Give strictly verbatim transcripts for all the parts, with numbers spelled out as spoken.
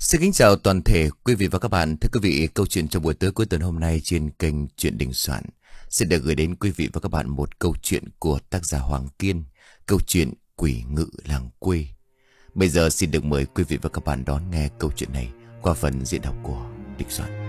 Xin kính chào toàn thể quý vị và các bạn. Thưa quý vị, câu chuyện trong buổi tối cuối tuần hôm nay trên kênh Chuyện Đình Soạn sẽ được gửi đến quý vị và các bạn một câu chuyện của tác giả Hoàng Kiên, câu chuyện Quỷ Ngự Làng Quê. Bây giờ xin được mời quý vị và các bạn đón nghe câu chuyện này qua phần diễn đọc của Đình Soạn.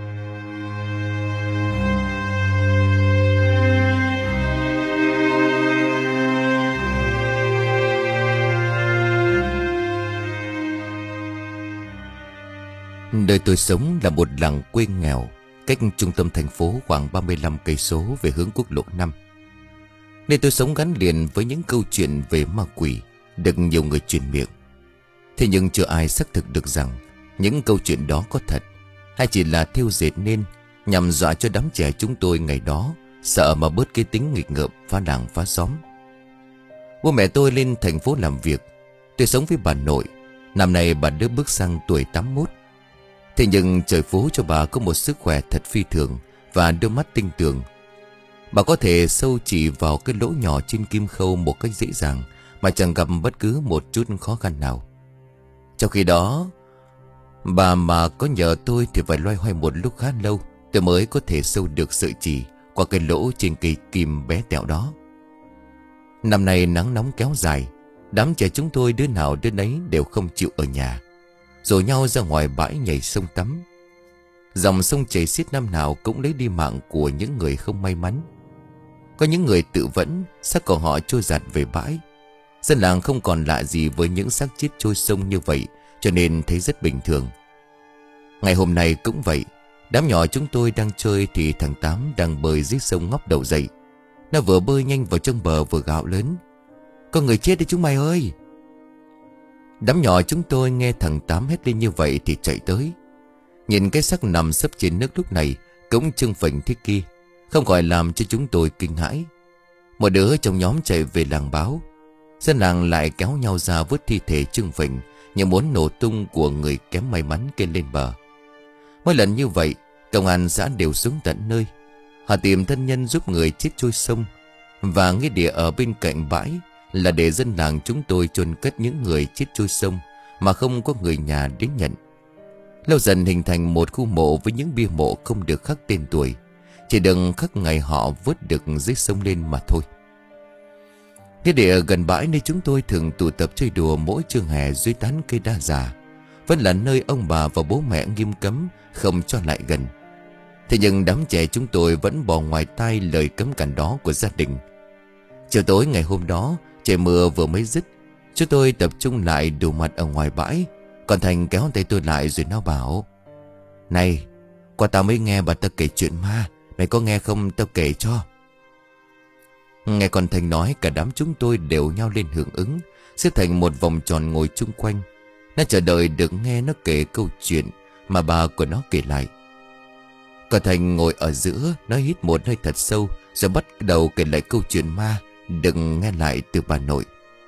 Nơi tôi sống là một làng quê nghèo, cách trung tâm thành phố khoảng ba mươi lăm cây số về hướng quốc lộ năm. Nơi tôi sống gắn liền với những câu chuyện về ma quỷ được nhiều người truyền miệng. Thế nhưng chưa ai xác thực được rằng những câu chuyện đó có thật hay chỉ là thêu dệt nên nhằm dọa cho đám trẻ chúng tôi ngày đó sợ mà bớt cái tính nghịch ngợm phá làng phá xóm. Bố mẹ tôi lên thành phố làm việc, tôi sống với bà nội. Năm nay bà đã bước sang tuổi tám mươi mốt. Thế nhưng trời phú cho bà có một sức khỏe thật phi thường và đôi mắt tinh tường. Bà có thể sâu chỉ vào cái lỗ nhỏ trên kim khâu một cách dễ dàng mà chẳng gặp bất cứ một chút khó khăn nào. Trong khi đó, bà mà có nhờ tôi thì phải loay hoay một lúc khá lâu tôi mới có thể sâu được sợi chỉ qua cái lỗ trên cây kim bé tẹo đó. Năm nay nắng nóng kéo dài, đám trẻ chúng tôi đứa nào đứa nấy đều không chịu ở nhà, rủ nhau ra ngoài bãi nhảy sông tắm. Dòng sông chảy xiết năm nào cũng lấy đi mạng của những người không may mắn. Có những người tự vẫn, xác của họ trôi dạt về bãi. Dân làng không còn lạ gì với những xác chết trôi sông như vậy, cho nên thấy rất bình thường. Ngày hôm nay cũng vậy. Đám nhỏ chúng tôi đang chơi thì thằng Tám đang bơi dưới sông ngóc đầu dậy. Nó vừa bơi nhanh vào trong bờ vừa gào lớn: "Có người chết đấy chúng mày ơi!" Đám nhỏ chúng tôi nghe thằng Tám hét lên như vậy thì chạy tới. Nhìn cái xác nằm sấp trên nước lúc này cũng trưng phình thế kia, không khỏi làm cho chúng tôi kinh hãi. Một đứa trong nhóm chạy về làng báo. Dân làng lại kéo nhau ra vớt thi thể trưng phình như muốn nổ tung của người kém may mắn kia lên bờ. Mỗi lần như vậy, công an xã đều xuống tận nơi. Họ tìm thân nhân giúp người chết trôi sông, và nghĩa địa ở bên cạnh bãi là để dân làng chúng tôi chôn cất những người chết trôi sông mà không có người nhà đến nhận. Lâu dần hình thành một khu mộ với những bia mộ không được khắc tên tuổi, chỉ đừng khắc ngày họ vớt được dưới sông lên mà thôi. Nghĩa địa gần bãi nơi chúng tôi thường tụ tập chơi đùa mỗi trưa hè dưới tán cây đa già, vẫn là nơi ông bà và bố mẹ nghiêm cấm không cho lại gần. Thế nhưng đám trẻ chúng tôi vẫn bỏ ngoài tai lời cấm cản đó của gia đình. Chiều tối ngày hôm đó, trời mưa vừa mới dứt, chúng tôi tập trung lại đủ mặt ở ngoài bãi. Còn Thành kéo tay tôi lại rồi nó bảo: "Này, qua tao mới nghe bà ta kể chuyện ma, mày có nghe không, tao kể cho." Nghe con Thành nói, cả đám chúng tôi đều nhao lên hưởng ứng, xếp thành một vòng tròn ngồi chung quanh. Nó chờ đợi được nghe nó kể câu chuyện mà bà của nó kể lại. Còn Thành ngồi ở giữa, nó hít một hơi thật sâu rồi bắt đầu kể lại câu chuyện ma đừng nghe lại từ bà nội.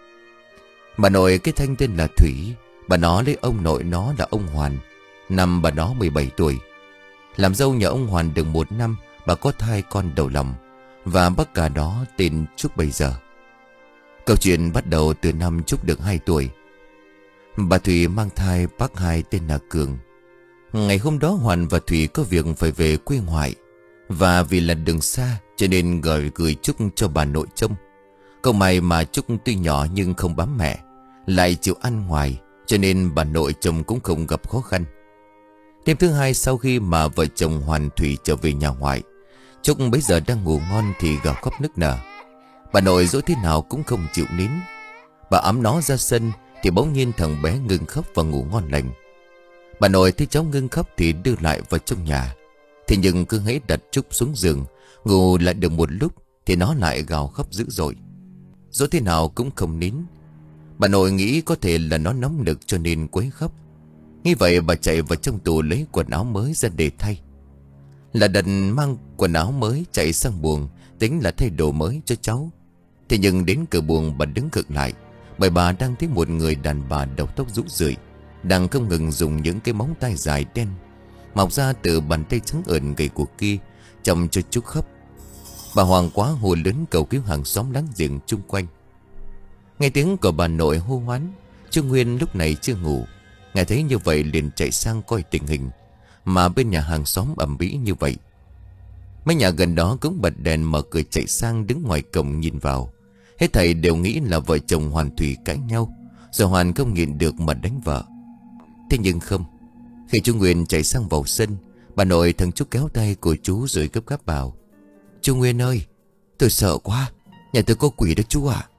Bà nội cái Thanh tên là Thủy. Bà nó lấy ông nội nó là ông Hoàn. Năm bà nó mười bảy tuổi. Làm dâu nhà ông Hoàn được một năm, bà có thai con đầu lòng, và bác cả đó tên Trúc bây giờ. Câu chuyện bắt đầu từ năm Trúc được hai tuổi. Bà Thủy mang thai bác hai tên là Cường. Ngày hôm đó Hoàn và Thủy có việc phải về quê ngoại, và vì là đường xa cho nên gửi gửi Trúc cho bà nội trông. Câu may mà Trúc tuy nhỏ nhưng không bám mẹ, lại chịu ăn ngoài, cho nên bà nội chồng cũng không gặp khó khăn. Đêm thứ hai sau khi mà vợ chồng Hoàn Thủy trở về nhà ngoại, Trúc bấy giờ đang ngủ ngon thì gào khóc nức nở. Bà nội dỗ thế nào cũng không chịu nín. Bà ẵm nó ra sân thì bỗng nhiên thằng bé ngừng khóc và ngủ ngon lành. Bà nội thấy cháu ngưng khóc thì đưa lại vào trong nhà. Thế nhưng cứ hễ đặt Trúc xuống giường, ngủ lại được một lúc thì nó lại gào khóc dữ dội. Dỗ thế nào cũng không nín. Bà nội nghĩ có thể là nó nóng nực cho nên quấy khóc. Nghĩ vậy bà chạy vào trong tủ lấy quần áo mới ra để thay. Là đần mang quần áo mới chạy sang buồng, tính là thay đồ mới cho cháu. Thế nhưng đến cửa buồng bà đứng khựng lại, bởi bà đang thấy một người đàn bà đầu tóc rũ rượi đang không ngừng dùng những cái móng tay dài đen mọc ra từ bàn tay trắng ợn gầy của kia chồng cho Trúc khóc. Bà hoảng quá hô lớn cầu cứu hàng xóm láng giềng chung quanh. Nghe tiếng của bà nội hô hoán, Trương Nguyên lúc này chưa ngủ. Nghe thấy như vậy liền chạy sang coi tình hình. Mà bên nhà hàng xóm ầm ĩ như vậy. Mấy nhà gần đó cũng bật đèn mở cửa chạy sang đứng ngoài cổng nhìn vào. Hết thầy đều nghĩ là vợ chồng Hoàn Thủy cãi nhau, rồi Hoàn không nhịn được mà đánh vợ. Thế nhưng không. Khi chú Nguyên chạy sang vào sân, bà nội thằng Trúc kéo tay của chú rồi gấp gáp bảo: "Chú Nguyên ơi, tôi sợ quá, nhà tôi có quỷ đó chú ạ."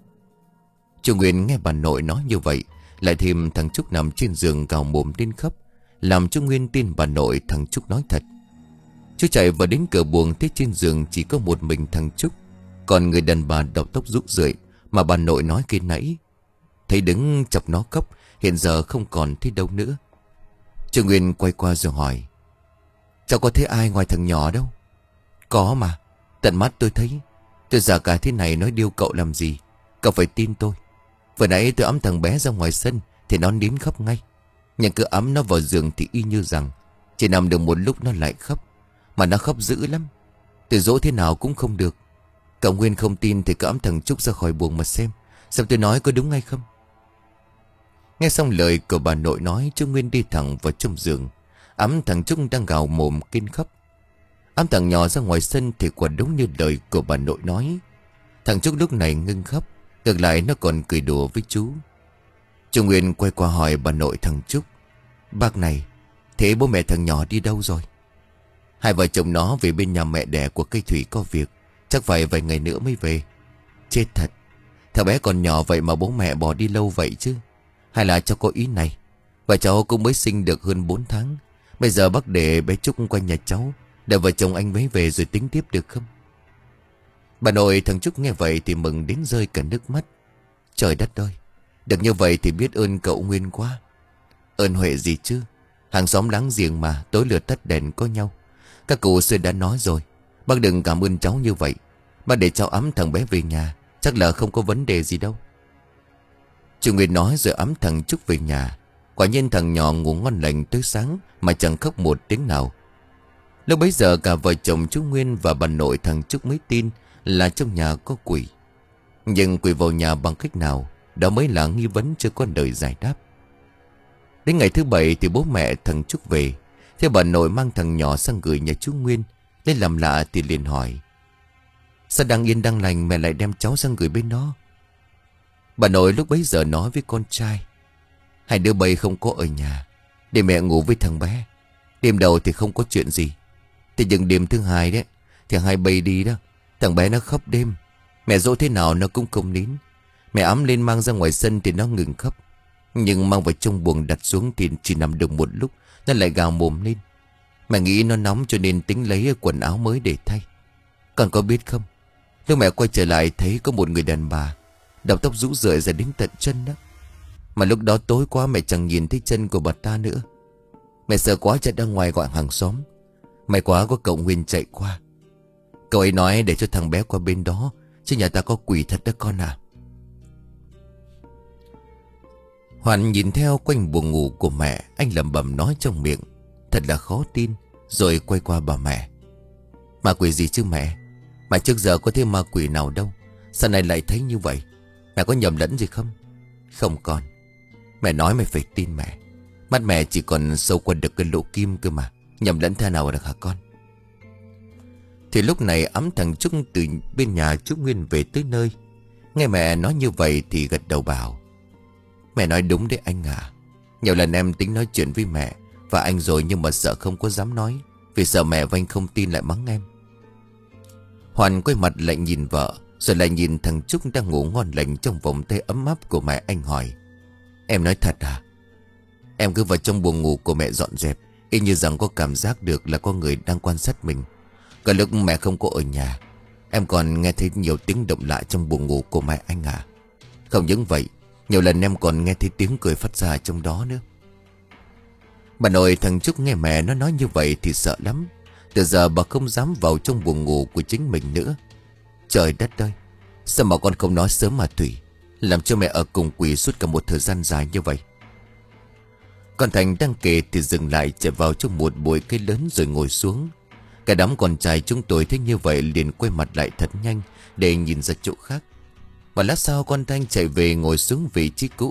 Chú Nguyên nghe bà nội nói như vậy, lại thêm thằng Trúc nằm trên giường cào mồm lên khóc, làm chú Nguyên tin bà nội thằng Trúc nói thật. Chú chạy vào đến cửa buồng, thấy trên giường chỉ có một mình thằng Trúc, còn người đàn bà đầu tóc rũ rượi mà bà nội nói khi nãy, thấy đứng chọc nó khóc, hiện giờ không còn thấy đâu nữa. Chú Nguyên quay qua rồi hỏi: "Cháu có thấy ai ngoài thằng nhỏ đâu?" "Có mà, tận mắt tôi thấy. Tôi già cả thế này nói điêu cậu làm gì. Cậu phải tin tôi. Vừa nãy tôi ẵm thằng bé ra ngoài sân thì nó nín khóc ngay. Nhưng cứ ẵm nó vào giường thì y như rằng chỉ nằm được một lúc nó lại khóc. Mà nó khóc dữ lắm. Tôi dỗ thế nào cũng không được. Cậu Nguyên không tin thì cứ ẵm thằng Trúc ra khỏi buồng mà xem Xem tôi nói có đúng hay không." Nghe xong lời của bà nội nói, chú Nguyên đi thẳng vào trong giường, ẵm thằng Trúc đang gào mồm kinh khóc. Ẵm thằng nhỏ ra ngoài sân thì quả đúng như lời của bà nội nói. Thằng Trúc lúc này ngưng khóc, ngược lại nó còn cười đùa với chú. Chú Nguyên quay qua hỏi bà nội thằng Trúc: "Bác này, thế bố mẹ thằng nhỏ đi đâu rồi?" "Hai vợ chồng nó về bên nhà mẹ đẻ của cây Thủy có việc, chắc phải vài ngày nữa mới về." "Chết thật, thằng bé còn nhỏ vậy mà bố mẹ bỏ đi lâu vậy chứ? Hay là cháu có ý này, và cháu cũng mới sinh được hơn bốn tháng. Bây giờ bác để bé Trúc quanh nhà cháu, đợi vợ chồng anh mới về rồi tính tiếp được không?" Bà nội thằng Trúc nghe vậy thì mừng đến rơi cả nước mắt. Trời đất ơi, được như vậy thì biết ơn cậu Nguyên quá. Ơn huệ gì chứ, hàng xóm láng giềng mà, tối lửa tắt đèn có nhau. Các cụ xưa đã nói rồi, bác đừng cảm ơn cháu như vậy. Bác để cháu ẵm thằng bé về nhà, chắc là không có vấn đề gì đâu. Chú Nguyên nói rồi ẵm thằng Trúc về nhà. Quả nhiên thằng nhỏ ngủ ngon lành tới sáng mà chẳng khóc một tiếng nào. Lúc bấy giờ cả vợ chồng chú Nguyên và bà nội thằng Trúc mới tin là trong nhà có quỷ. Nhưng quỷ vào nhà bằng cách nào, đó mới là nghi vấn chưa có lời giải đáp. Đến ngày thứ bảy thì bố mẹ thằng Trúc về. Thế bà nội mang thằng nhỏ sang gửi nhà chú Nguyên. Lên làm lạ thì liền hỏi: "Sao đang yên đang lành mẹ lại đem cháu sang gửi bên đó?" Bà nội lúc bấy giờ nói với con trai: "Hai đứa bay không có ở nhà, để mẹ ngủ với thằng bé. Đêm đầu thì không có chuyện gì, thì nhưng đêm thứ hai đấy thì hai bay đi đó, thằng bé nó khóc đêm. Mẹ dỗ thế nào nó cũng không nín. Mẹ ẵm lên mang ra ngoài sân thì nó ngừng khóc, nhưng mang vào trong buồng đặt xuống thì chỉ nằm được một lúc nó lại gào mồm lên. Mẹ nghĩ nó nóng cho nên tính lấy quần áo mới để thay. Con có biết không, lúc mẹ quay trở lại thấy có một người đàn bà đầu tóc rũ rượi ra đến tận chân đó. Mà lúc đó tối quá mẹ chẳng nhìn thấy chân của bà ta nữa. Mẹ sợ quá chạy ra ngoài gọi hàng xóm. May quá có cậu Nguyên chạy qua. Cậu ấy nói để cho thằng bé qua bên đó, chứ nhà ta có quỷ thật đó con à." Hoàn nhìn theo quanh buồng ngủ của mẹ, anh lẩm bẩm nói trong miệng: "Thật là khó tin." Rồi quay qua bà mẹ: "Ma quỷ gì chứ mẹ? Mà trước giờ có thấy ma quỷ nào đâu, sao này lại thấy như vậy? Mẹ có nhầm lẫn gì không?" "Không con, mẹ nói mày phải tin mẹ. Mắt mẹ chỉ còn sâu qua được cái lỗ kim cơ mà, nhầm lẫn thế nào được hả con?" Thì lúc này ẵm thằng Trúc từ bên nhà chú Nguyên về tới nơi. Nghe mẹ nói như vậy thì gật đầu bảo: "Mẹ nói đúng đấy anh à. Nhiều lần em tính nói chuyện với mẹ và anh rồi, nhưng mà sợ không có dám nói, vì sợ mẹ và anh không tin lại mắng em." Hoàn quay mặt lại nhìn vợ, rồi lại nhìn thằng Trúc đang ngủ ngon lành trong vòng tay ấm áp của mẹ. Anh hỏi: "Em nói thật à?" Em cứ vào trong buồng ngủ của mẹ dọn dẹp, y như rằng có cảm giác được là có người đang quan sát mình. Cả lúc mẹ không có ở nhà, em còn nghe thấy nhiều tiếng động lạ trong buồng ngủ của mẹ anh à. Không những vậy, nhiều lần em còn nghe thấy tiếng cười phát ra trong đó nữa." Bà nội thằng Trúc nghe mẹ nó nói như vậy thì sợ lắm. Từ giờ bà không dám vào trong buồng ngủ của chính mình nữa. Trời đất ơi, sao mà con không nói sớm mà Thủy, làm cho mẹ ở cùng quỷ suốt cả một thời gian dài như vậy. Con Thành đang kể thì dừng lại, chạy vào trong một bụi cây lớn rồi ngồi xuống. Cả đám con trai chúng tôi thấy như vậy liền quay mặt lại thật nhanh để nhìn ra chỗ khác. Và lát sau con Thanh chạy về ngồi xuống vị trí cũ,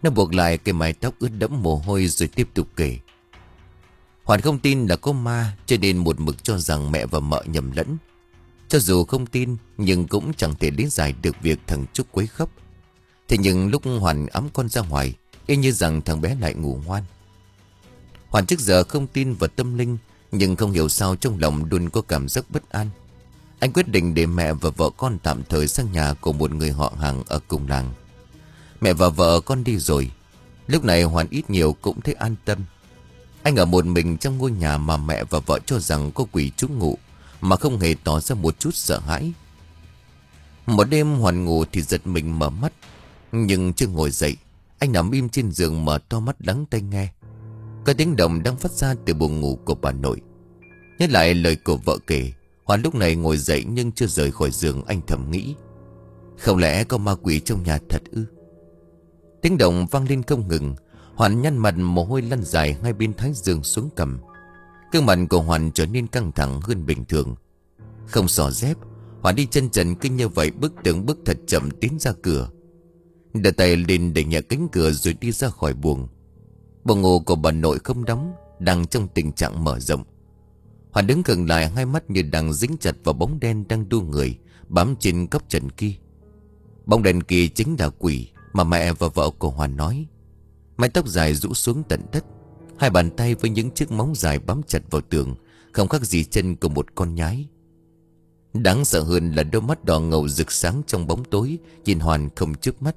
Nó buộc lại cái mái tóc ướt đẫm mồ hôi rồi tiếp tục kể. Hoàn không tin là có ma, cho nên một mực cho rằng mẹ và mợ nhầm lẫn. Cho dù không tin, nhưng cũng chẳng thể lý giải được việc thằng Trúc quấy khóc. Thế nhưng lúc Hoàn ẵm con ra ngoài, y như rằng thằng bé lại ngủ ngoan. Hoàn trước giờ không tin vào tâm linh, nhưng không hiểu sao trong lòng luôn có cảm giác bất an. Anh quyết định để mẹ và vợ con tạm thời sang nhà của một người họ hàng ở cùng làng. Mẹ và vợ con đi rồi, lúc này Hoàn ít nhiều cũng thấy an tâm. Anh ở một mình trong ngôi nhà mà mẹ và vợ cho rằng có quỷ trú ngụ, mà không hề tỏ ra một chút sợ hãi. Một đêm Hoàn ngủ thì giật mình mở mắt, nhưng chưa ngồi dậy, anh nằm im trên giường mở to mắt lắng tai nghe. Có tiếng động đang phát ra từ buồng ngủ của bà nội. Nhớ lại lời của vợ kể, Hoàn lúc này ngồi dậy nhưng chưa rời khỏi giường. Anh thầm nghĩ, không lẽ có ma quỷ trong nhà thật ư? Tiếng động vang lên không ngừng. Hoàn nhăn mặt, mồ hôi lăn dài hai bên thái dương xuống cằm. Gương mặt của Hoàn trở nên căng thẳng hơn bình thường. Không xỏ dép, Hoàn đi chân trần cứ như vậy bước từng bước thật chậm tiến ra cửa. Đưa tay lên đẩy nhẹ cánh cửa rồi đi ra khỏi buồng. Buồng ngủ của bà nội không đóng, đang trong tình trạng mở rộng. Hoàn đứng gần lại, hai mắt như đang dính chặt vào bóng đen đang đu người bám trên góc trần kia. Bóng đen kia chính là quỷ mà mẹ và vợ của Hoàn nói. Mái tóc dài rũ xuống tận đất, hai bàn tay với những chiếc móng dài bám chặt vào tường, không khác gì chân của một con nhái. Đáng sợ hơn là đôi mắt đỏ ngầu rực sáng trong bóng tối, nhìn Hoàn không chớp mắt.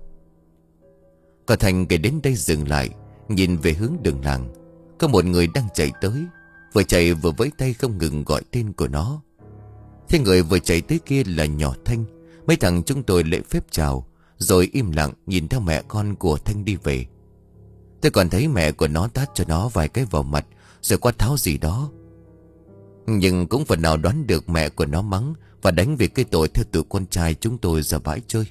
Cả Thành kể đến đây dừng lại, nhìn về hướng đường làng. Có một người đang chạy tới, vừa chạy vừa vẫy tay không ngừng gọi tên của nó. Thế người vừa chạy tới kia là nhỏ Thanh. Mấy thằng chúng tôi lễ phép chào, rồi im lặng nhìn theo mẹ con của Thanh đi về. Tôi còn thấy mẹ của nó tát cho nó vài cái vào mặt, rồi quát tháo gì đó. Nhưng cũng phần nào đoán được mẹ của nó mắng và đánh vì cái tội theo tụi con trai chúng tôi ra bãi chơi.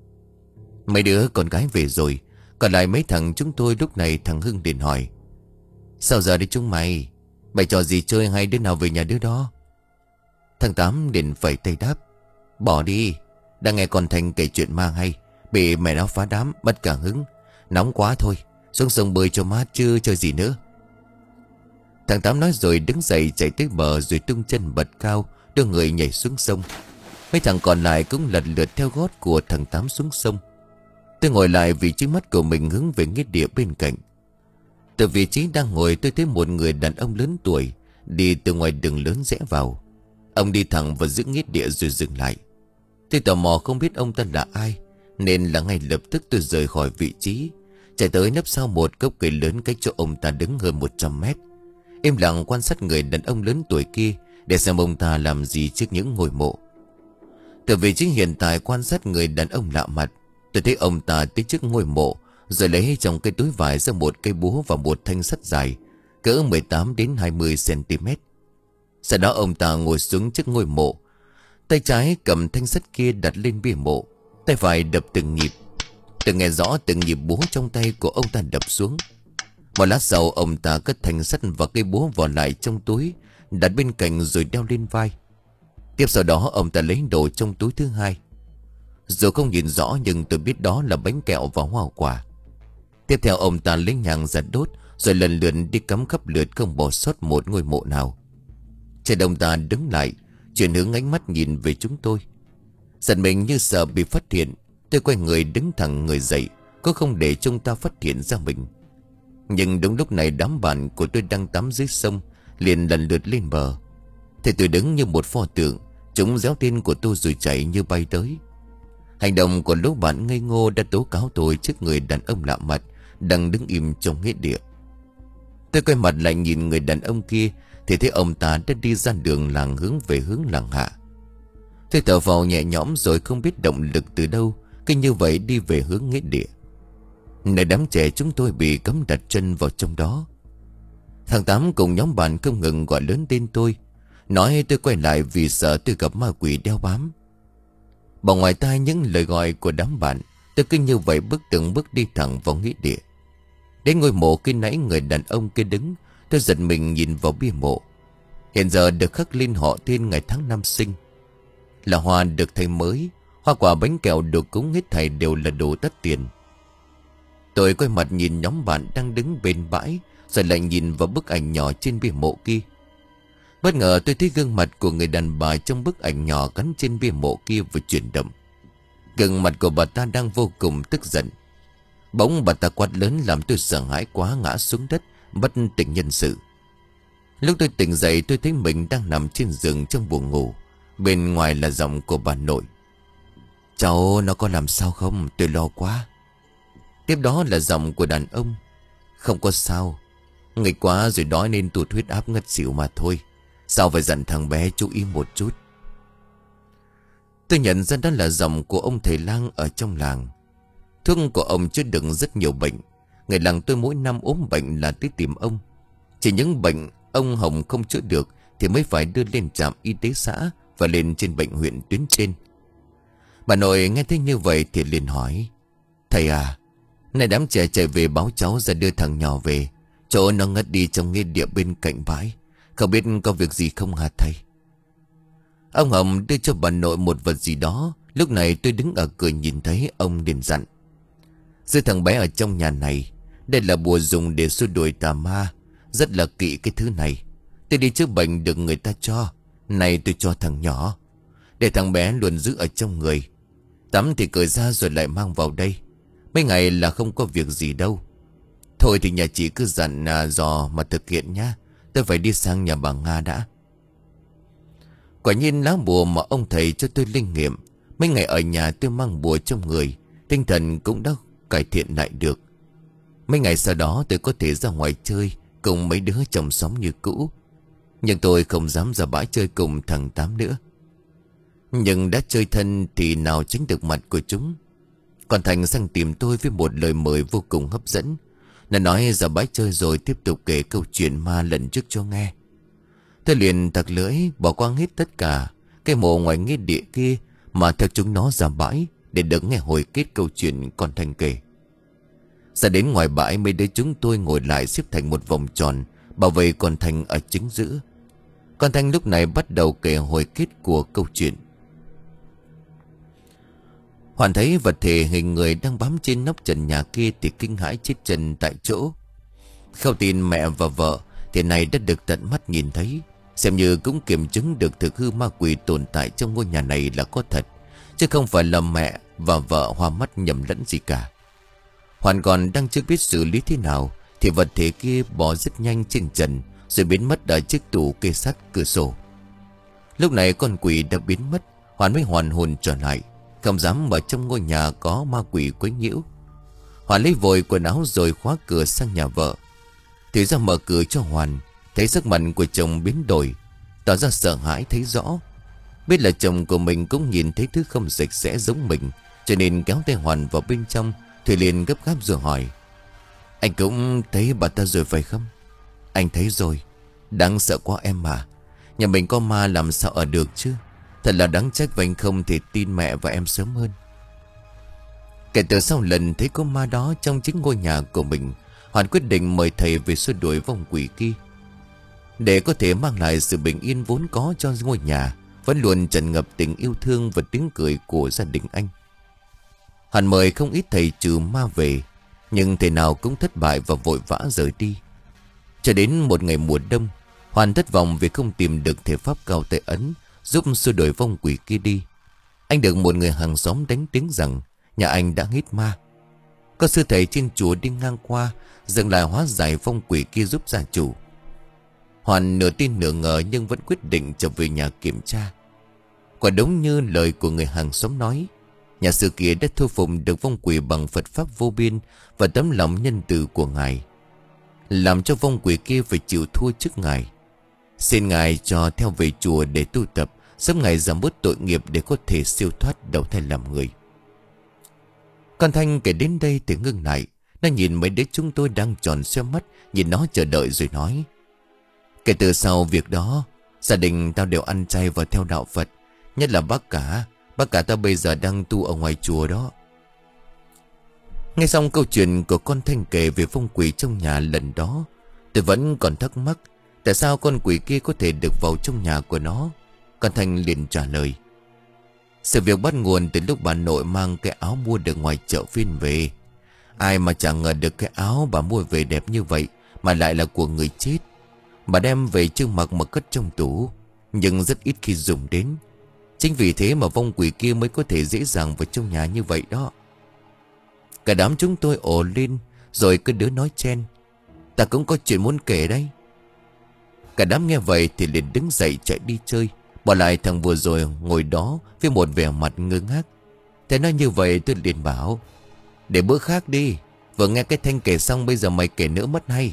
Mấy đứa con gái về rồi, còn lại mấy thằng chúng tôi. Lúc này thằng Hưng liền hỏi, sao giờ đi chúng mày? Mày trò gì chơi hay đứa nào về nhà đứa đó? Thằng Tám liền phẩy tay đáp, bỏ đi, đang nghe con Thành kể chuyện ma hay, bị mẹ nó phá đám, mất cả hứng. Nóng quá thôi, xuống sông bơi cho mát chứ chơi gì nữa. Thằng Tám nói rồi đứng dậy chạy tới bờ, rồi tung chân bật cao đưa người nhảy xuống sông. Mấy thằng còn lại cũng lần lượt theo gót của thằng Tám xuống sông. Tôi ngồi lại vị trí mắt của mình hướng về nghĩa địa bên cạnh. Từ vị trí đang ngồi, tôi thấy một người đàn ông lớn tuổi đi từ ngoài đường lớn rẽ vào. Ông đi thẳng vào giữa nghĩa địa rồi dừng lại. Tôi tò mò không biết ông ta là ai, nên là ngay lập tức tôi rời khỏi vị trí, chạy tới nấp sau một gốc cây lớn cách chỗ ông ta đứng hơn một trăm mét. Im lặng quan sát người đàn ông lớn tuổi kia để xem ông ta làm gì trước những ngôi mộ. Từ vị trí hiện tại quan sát người đàn ông lạ mặt, tôi thấy ông ta tới trước ngôi mộ, rồi lấy trong cái túi vải ra một cây búa và một thanh sắt dài cỡ mười tám đến hai mươi xăng-ti-mét. Sau đó ông ta ngồi xuống trước ngôi mộ, tay trái cầm thanh sắt kia đặt lên bia mộ, tay phải đập từng nhịp. Tôi nghe rõ từng nhịp búa trong tay của ông ta đập xuống. Một lát sau, ông ta cất thanh sắt và cây búa vào lại trong túi, đặt bên cạnh rồi đeo lên vai. Tiếp sau đó ông ta lấy đồ trong túi thứ hai. Dù không nhìn rõ nhưng tôi biết đó là bánh kẹo và hoa quả. Tiếp theo ông ta lấy nhang ra đốt, rồi lần lượt đi cắm khắp lượt, không bỏ sót một ngôi mộ nào. Trên ông ta đứng lại, chuyển hướng ánh mắt nhìn về chúng tôi. Giật mình như sợ bị phát hiện, tôi quay người đứng thẳng người dậy, có không để chúng ta phát hiện ra mình. Nhưng đúng lúc này đám bạn của tôi đang tắm dưới sông liền lần lượt lên bờ. Thì tôi đứng như một pho tượng, chúng réo tên của tôi rồi chạy như bay tới. Hành động của lũ bạn ngây ngô đã tố cáo tôi trước người đàn ông lạ mặt đang đứng im trong nghĩa địa. Tôi quay mặt lại nhìn người đàn ông kia thì thấy ông ta đã đi ra đường làng hướng về hướng làng hạ. Tôi thở vào nhẹ nhõm rồi không biết động lực từ đâu, cứ như vậy đi về hướng nghĩa địa, nơi đám trẻ chúng tôi bị cấm đặt chân vào trong đó. Thằng Tám cùng nhóm bạn không ngừng gọi lớn tên tôi, nói tôi quay lại vì sợ tôi gặp ma quỷ đeo bám. Bằng ngoài tai những lời gọi của đám bạn, tôi cứ như vậy bước từng bước đi thẳng vào nghĩa địa. Đến ngôi mộ khi nãy người đàn ông kia đứng, tôi giật mình nhìn vào bia mộ. Hiện giờ được khắc lên họ tên, ngày tháng năm sinh. Là hoa được thay mới, hoa quả bánh kẹo được cúng hết thảy đều là đồ đắt tiền. Tôi quay mặt nhìn nhóm bạn đang đứng bên bãi, rồi lại nhìn vào bức ảnh nhỏ trên bia mộ kia. Bất ngờ tôi thấy gương mặt của người đàn bà trong bức ảnh nhỏ gắn trên bia mộ kia vừa chuyển động. Gương mặt của bà ta đang vô cùng tức giận. Bỗng bà ta quát lớn làm tôi sợ hãi quá, ngã xuống đất, bất tỉnh nhân sự. Lúc tôi tỉnh dậy tôi thấy mình đang nằm trên giường trong buồng ngủ. Bên ngoài là giọng của bà nội. Cháu nó có làm sao không? Tôi lo quá. Tiếp đó là giọng của đàn ông. Không có sao. Nghịch quá rồi đói nên tụt huyết áp ngất xỉu mà thôi. Sao phải dặn thằng bé chú ý một chút. Tôi nhận ra đó là giọng của ông thầy lang ở trong làng. Thuốc của ông chữa đựng rất nhiều bệnh. Người làng tôi mỗi năm ốm bệnh là tới tìm ông. Chỉ những bệnh ông Hồng không chữa được thì mới phải đưa lên trạm y tế xã và lên trên bệnh huyện tuyến trên. Bà nội nghe thấy như vậy thì liền hỏi. Thầy à, này đám trẻ chạy về báo cháu ra đưa thằng nhỏ về. Chỗ nó ngất đi trong nghĩa địa bên cạnh bãi. Không biết có việc gì không hả thầy? Ông Hồng đưa cho bà nội một vật gì đó. Lúc này tôi đứng ở cửa nhìn thấy ông liền dặn. Giữ thằng bé ở trong nhà này. Đây là bùa dùng để xua đuổi tà ma. Rất là kỵ cái thứ này. Tôi đi chữa bệnh được người ta cho. Này tôi cho thằng nhỏ. Để thằng bé luôn giữ ở trong người. Tắm thì cởi ra rồi lại mang vào đây. Mấy ngày là không có việc gì đâu. Thôi thì nhà chị cứ dặn à, dò mà thực hiện nhá. Tôi phải đi sang nhà bà Nga đã. Quả nhiên lá bùa mà ông thầy cho tôi linh nghiệm. Mấy ngày ở nhà tôi mang bùa trong người. Tinh thần cũng đã cải thiện lại được. Mấy ngày sau đó tôi có thể ra ngoài chơi cùng mấy đứa chồng xóm như cũ. Nhưng tôi không dám ra bãi chơi cùng thằng Tám nữa. Nhưng đã chơi thân thì nào tránh được mặt của chúng. Còn Thành sang tìm tôi với một lời mời vô cùng hấp dẫn. Nó nói ra bãi chơi rồi tiếp tục kể câu chuyện ma lần trước cho nghe. Tôi liền tặc lưỡi bỏ qua hết tất cả cái mộ ngoài nghĩa địa kia mà theo chúng nó ra bãi để được nghe hồi kết câu chuyện con Thành kể. Ra đến ngoài bãi mấy đứa chúng tôi ngồi lại xếp thành một vòng tròn bảo vệ con Thành ở chính giữa. Con Thành lúc này bắt đầu kể hồi kết của câu chuyện. Hoàn thấy vật thể hình người đang bám trên nóc trần nhà kia thì kinh hãi chết chân tại chỗ. Không tin mẹ và vợ thì này đã được tận mắt nhìn thấy, xem như cũng kiểm chứng được thực hư ma quỷ tồn tại trong ngôi nhà này là có thật, chứ không phải là mẹ và vợ hoa mắt nhầm lẫn gì cả. Hoàn còn đang chưa biết xử lý thế nào thì vật thể kia bò rất nhanh trên trần rồi biến mất ở chiếc tủ kê sắt cửa sổ. Lúc này con quỷ đã biến mất, Hoàn mới hoàn hồn trở lại, không dám ở trong ngôi nhà có ma quỷ quấy nhiễu. Hoàn lấy vội quần áo rồi khóa cửa sang nhà vợ. Thì ra mở cửa cho Hoàn, thấy sắc mặt của chồng biến đổi, tỏ ra sợ hãi thấy rõ. Biết là chồng của mình cũng nhìn thấy thứ không sạch sẽ giống mình, cho nên kéo tay Hoàn vào bên trong. Thùy liền gấp gáp rồi hỏi. Anh cũng thấy bà ta rồi phải không? Anh thấy rồi. Đáng sợ quá em mà. Nhà mình có ma làm sao ở được chứ. Thật là đáng trách, và anh không thể tin mẹ và em sớm hơn. Kể từ sau lần thấy có ma đó trong chính ngôi nhà của mình, Hoàn quyết định mời thầy về xua đuổi vong quỷ kia. Để có thể mang lại sự bình yên vốn có cho ngôi nhà, vẫn luôn tràn ngập tình yêu thương và tiếng cười của gia đình anh. Hoàn mời không ít thầy trừ ma về, nhưng thầy nào cũng thất bại và vội vã rời đi. Cho đến một ngày mùa đông, Hoàn thất vọng vì không tìm được thể pháp cao tay ấn giúp xua đuổi vong quỷ kia đi. Anh được một người hàng xóm đánh tiếng rằng nhà anh đã hít ma. Có sư thầy trên chùa đi ngang qua dừng lại hóa giải vong quỷ kia giúp gia chủ. Hoàn nửa tin nửa ngờ nhưng vẫn quyết định trở về nhà kiểm tra. Quả đúng như lời của người hàng xóm nói, nhà sư kia đã thu phục được vong quỷ bằng Phật pháp vô biên và tấm lòng nhân từ của ngài, làm cho vong quỷ kia phải chịu thua trước ngài. Xin ngài cho theo về chùa để tu tập, sớm ngày giảm bớt tội nghiệp để có thể siêu thoát đầu thai làm người. Con Thanh kể đến đây thì ngưng lại. Nó nhìn mấy đứa chúng tôi đang tròn xoe mắt, nhìn nó chờ đợi rồi nói. Kể từ sau việc đó, gia đình tao đều ăn chay và theo đạo Phật. Nhất là bác cả. Bác cả tao bây giờ đang tu ở ngoài chùa đó. Nghe xong câu chuyện của con Thanh kể về phong quỷ trong nhà lần đó, tôi vẫn còn thắc mắc tại sao con quỷ kia có thể được vào trong nhà của nó. Con Thanh liền trả lời. Sự việc bắt nguồn từ lúc bà nội mang cái áo mua được ngoài chợ phiên về. Ai mà chẳng ngờ được cái áo bà mua về đẹp như vậy mà lại là của người chết. Bà đem về chưa mặc mà cất trong tủ, nhưng rất ít khi dùng đến. Chính vì thế mà vong quỷ kia mới có thể dễ dàng vào trong nhà như vậy đó. Cả đám chúng tôi ồ lên, rồi cứ đứa nói chen: ta cũng có chuyện muốn kể đây. Cả đám nghe vậy thì liền đứng dậy chạy đi chơi, bỏ lại thằng vừa rồi ngồi đó với một vẻ mặt ngơ ngác. Thế nói như vậy tôi liền bảo: để bữa khác đi, vừa nghe cái Thanh kể xong bây giờ mày kể nữa mất hay.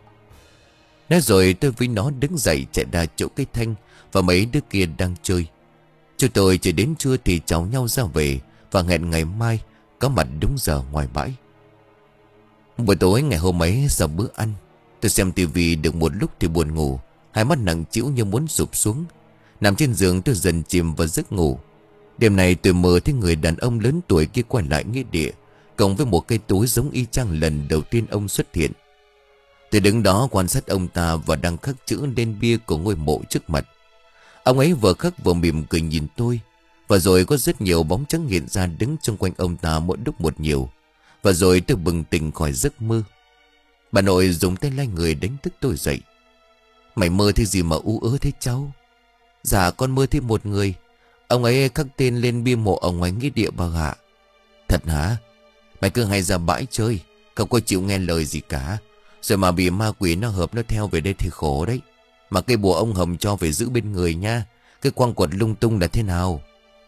Nói rồi tôi với nó đứng dậy chạy ra chỗ cái Thanh và mấy đứa kia đang chơi. Chúng tôi chỉ đến trưa thì cháu nhau ra về và hẹn ngày mai có mặt đúng giờ ngoài bãi. Buổi tối ngày hôm ấy sau bữa ăn, tôi xem tivi được một lúc thì buồn ngủ, hai mắt nặng trĩu như muốn sụp xuống. Nằm trên giường tôi dần chìm vào giấc ngủ. Đêm này tôi mơ thấy người đàn ông lớn tuổi kia quay lại nghĩa địa, cộng với một cây túi giống y chang lần đầu tiên ông xuất hiện. Tôi đứng đó quan sát ông ta và đang khắc chữ lên bia của ngôi mộ trước mặt. Ông ấy vừa khắc vừa mỉm cười nhìn tôi. Và rồi có rất nhiều bóng trắng hiện ra đứng xung quanh ông ta mỗi lúc một nhiều. Và rồi tôi bừng tỉnh khỏi giấc mơ. Bà nội dùng tay lay người đánh thức tôi dậy. Mày mơ thấy gì mà u ớ thế cháu? Dạ con mơ thấy một người, ông ấy khắc tên lên bia mộ ở ngoài nghĩa địa bà ạ. Thật hả? Mày cứ hay ra bãi chơi, không có chịu nghe lời gì cả. Rồi mà bị ma quỷ nó hợp nó theo về đây thì khổ đấy. Mà cây bùa ông Hồng cho về giữ bên người nha. Cái quăng quật lung tung là thế nào?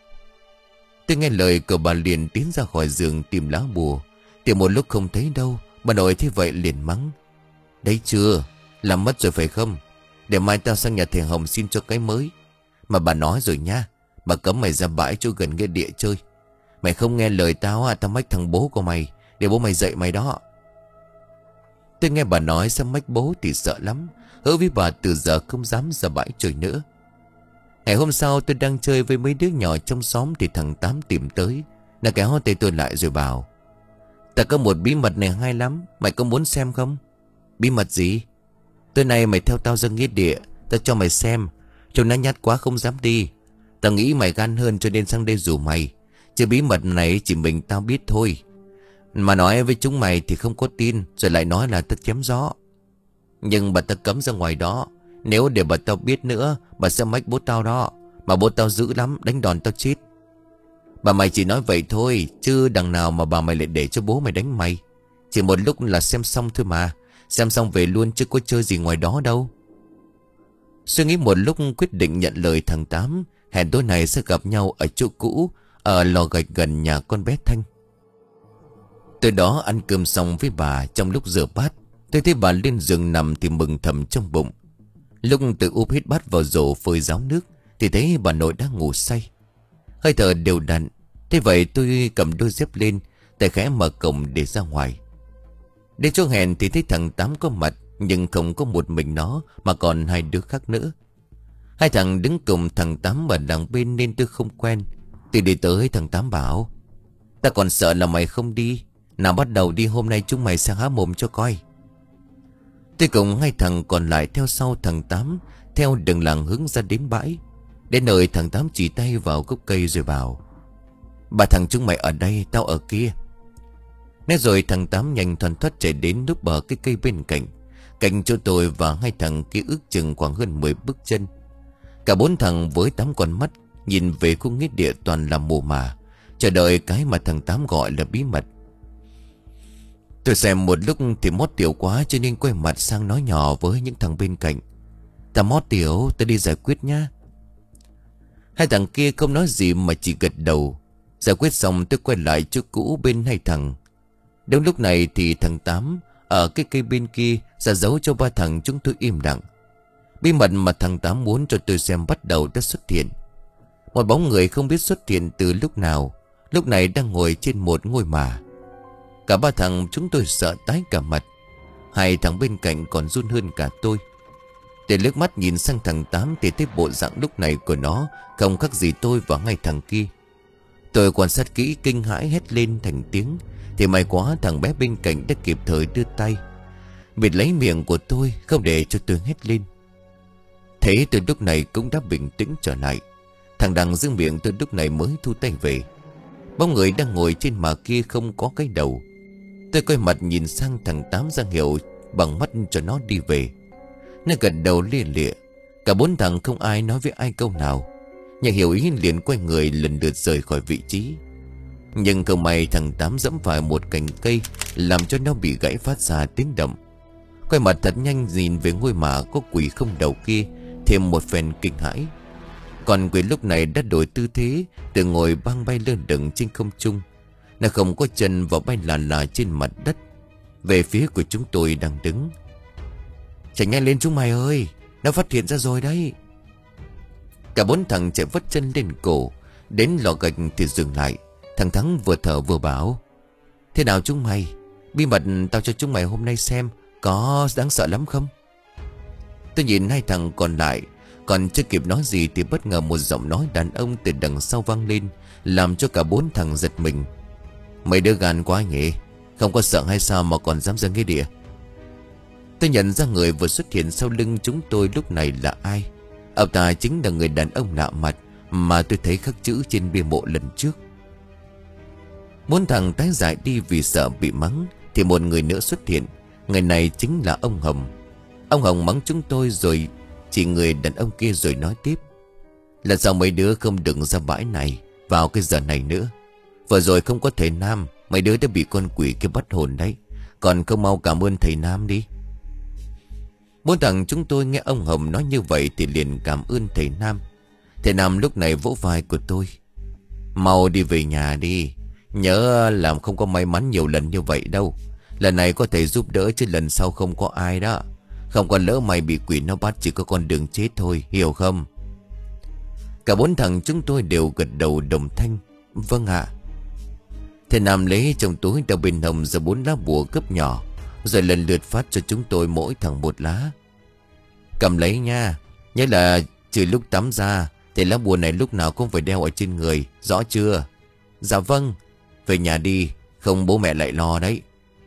Tôi nghe lời của bà liền tiến ra khỏi giường tìm lá bùa. Tìm một lúc không thấy đâu. Bà nội thế vậy liền mắng: đấy chưa, làm mất rồi phải không? Để mai tao sang nhà thầy Hồng xin cho cái mới. Mà bà nói rồi nha, bà cấm mày ra bãi chỗ gần nghĩa địa chơi. Mày không nghe lời tao à, tao mách thằng bố của mày, để bố mày dạy mày đó. Tôi nghe bà nói sẽ mách bố thì sợ lắm. Hứa với bà từ giờ không dám ra bãi chơi nữa. Ngày hôm sau tôi đang chơi với mấy đứa nhỏ trong xóm thì thằng Tám tìm tới. Nó kéo tay tôi lại rồi bảo: ta có một bí mật này hay lắm, mày có muốn xem không? Bí mật gì? Tối nay mày theo tao ra nghĩa địa, tao cho mày xem. Trông nó nhát quá không dám đi. Tao nghĩ mày gan hơn cho nên sang đây rủ mày. Chứ bí mật này chỉ mình tao biết thôi. Mà nói với chúng mày thì không có tin, rồi lại nói là tao chém gió. Nhưng bà ta cấm ra ngoài đó. Nếu để bà tao biết nữa, bà sẽ mách bố tao đó. Mà bố tao dữ lắm, đánh đòn tao chết. Bà mày chỉ nói vậy thôi, chứ đằng nào mà bà mày lại để cho bố mày đánh mày. Chỉ một lúc là xem xong thôi mà. Xem xong về luôn chứ có chơi gì ngoài đó đâu. Suy nghĩ một lúc quyết định nhận lời thằng Tám. Hẹn tối nay sẽ gặp nhau ở chỗ cũ, ở lò gạch gần nhà con bé Thanh. Từ đó ăn cơm xong với bà. Trong lúc rửa bát, tôi thấy bà lên giường nằm thì mừng thầm trong bụng. Lúc tự úp hết bát vào rổ phơi ráo nước thì thấy bà nội đang ngủ say, hơi thở đều đặn. Thế vậy tôi cầm đôi dép lên, tay khẽ mở cổng để ra ngoài. Đến chỗ hẹn thì thấy thằng Tám có mặt, nhưng không có một mình nó mà còn hai đứa khác nữa. Hai thằng đứng cùng thằng Tám ở đằng bên nên tôi không quen. Tôi đi tới thằng Tám bảo: ta còn sợ là mày không đi. Nào bắt đầu đi, hôm nay chúng mày sẽ há mồm cho coi. Tôi cùng hai thằng còn lại theo sau thằng Tám, theo đường làng hướng ra đến bãi. Đến nơi thằng Tám chỉ tay vào gốc cây rồi bảo: ba thằng chúng mày ở đây, tao ở kia. Nói rồi thằng Tám nhanh thoăn thoắt chạy đến núp bờ cái cây bên cạnh. Cạnh chỗ tôi và hai thằng kia ước chừng khoảng hơn mười bước chân. Cả bốn thằng với tám con mắt nhìn về khu nghĩa địa toàn là mù mà, chờ đợi cái mà thằng Tám gọi là bí mật. Tôi xem một lúc thì mót tiểu quá, cho nên quay mặt sang nói nhỏ với những thằng bên cạnh: ta mót tiểu, ta đi giải quyết nhá. Hai thằng kia không nói gì mà chỉ gật đầu. Giải quyết xong tôi quay lại chỗ cũ bên hai thằng. Đúng lúc này thì thằng Tám ở cái cây bên kia ra dấu cho ba thằng chúng tôi im lặng. Bí mật mà thằng Tám muốn cho tôi xem bắt đầu đã xuất hiện. Một bóng người không biết xuất hiện từ lúc nào, lúc này đang ngồi trên một ngôi mả. Cả ba thằng chúng tôi sợ tái cả mặt. Hai thằng bên cạnh còn run hơn cả tôi. Để liếc mắt nhìn sang thằng Tám thì thấy bộ dạng lúc này của nó không khác gì tôi và ngay thằng kia. Tôi quan sát kỹ kinh hãi hét lên thành tiếng. Thì may quá thằng bé bên cạnh đã kịp thời đưa tay bịt lấy miệng của tôi, không để cho tôi hét lên. Thế tôi lúc này cũng đã bình tĩnh trở lại. Thằng đằng giữ miệng tôi lúc này mới thu tay về. Bóng người đang ngồi trên mả kia không có cái đầu. Tôi quay mặt nhìn sang thằng Tám ra hiệu bằng mắt cho nó đi về. Nó gật đầu lia lịa. Cả bốn thằng không ai nói với ai câu nào. Nhưng hiểu ý liền quay người lần lượt rời khỏi vị trí. Nhưng không may thằng Tám dẫm phải một cành cây, làm cho nó bị gãy phát ra tiếng động. Quay mặt thật nhanh nhìn về ngôi mả có quỷ không đầu kia, thêm một phen kinh hãi. Còn quỷ lúc này đã đổi tư thế, từ ngồi băng bay lơ lửng trên không trung. Nó không có chân và bay lả lả trên mặt đất, về phía của chúng tôi đang đứng. Chạy nhanh lên chúng mày ơi, nó phát hiện ra rồi đấy. Cả bốn thằng chạy vất chân lên cổ. Đến lò gạch thì dừng lại. Thằng Thắng vừa thở vừa bảo: thế nào chúng mày? Bí mật tao cho chúng mày hôm nay xem có đáng sợ lắm không? Tôi nhìn hai thằng còn lại, còn chưa kịp nói gì thì bất ngờ một giọng nói đàn ông từ đằng sau vang lên, làm cho cả bốn thằng giật mình. Mấy đứa gan quá nhỉ, không có sợ hay sao mà còn dám ra nghĩa địa? Tôi nhận ra người vừa xuất hiện sau lưng chúng tôi lúc này là ai. Ông ta chính là người đàn ông lạ mặt mà tôi thấy khắc chữ trên bia mộ lần trước. Bốn thằng tái dại đi vì sợ bị mắng, thì một người nữa xuất hiện. Người này chính là ông Hồng. Ông Hồng mắng chúng tôi rồi chỉ người đàn ông kia rồi nói tiếp: là sao mấy đứa không đừng ra bãi này vào cái giờ này nữa? Vừa rồi không có thầy Nam, mấy đứa đã bị con quỷ kia bắt hồn đấy. Còn không mau cảm ơn thầy Nam đi. Bốn thằng chúng tôi nghe ông Hồng nói như vậy thì liền cảm ơn thầy Nam. Thầy Nam lúc này vỗ vai của tôi: mau đi về nhà đi, nhớ làm không có may mắn nhiều lần như vậy đâu. Lần này có thầy giúp đỡ chứ lần sau không có ai đó. Không còn lỡ mày bị quỷ nó bắt, chỉ có con đường chết thôi, hiểu không? Cả bốn thằng chúng tôi đều gật đầu đồng thanh: vâng ạ. Thầy Nam lấy trong túi đeo bên hông ra bốn lá bùa cấp nhỏ, rồi lần lượt phát cho chúng tôi mỗi thằng một lá. Cầm lấy nha, nhớ là trừ lúc tắm ra thì lá bùa này lúc nào cũng phải đeo ở trên người, rõ chưa? Dạ vâng. Về nhà đi, không bố mẹ lại lo đấy.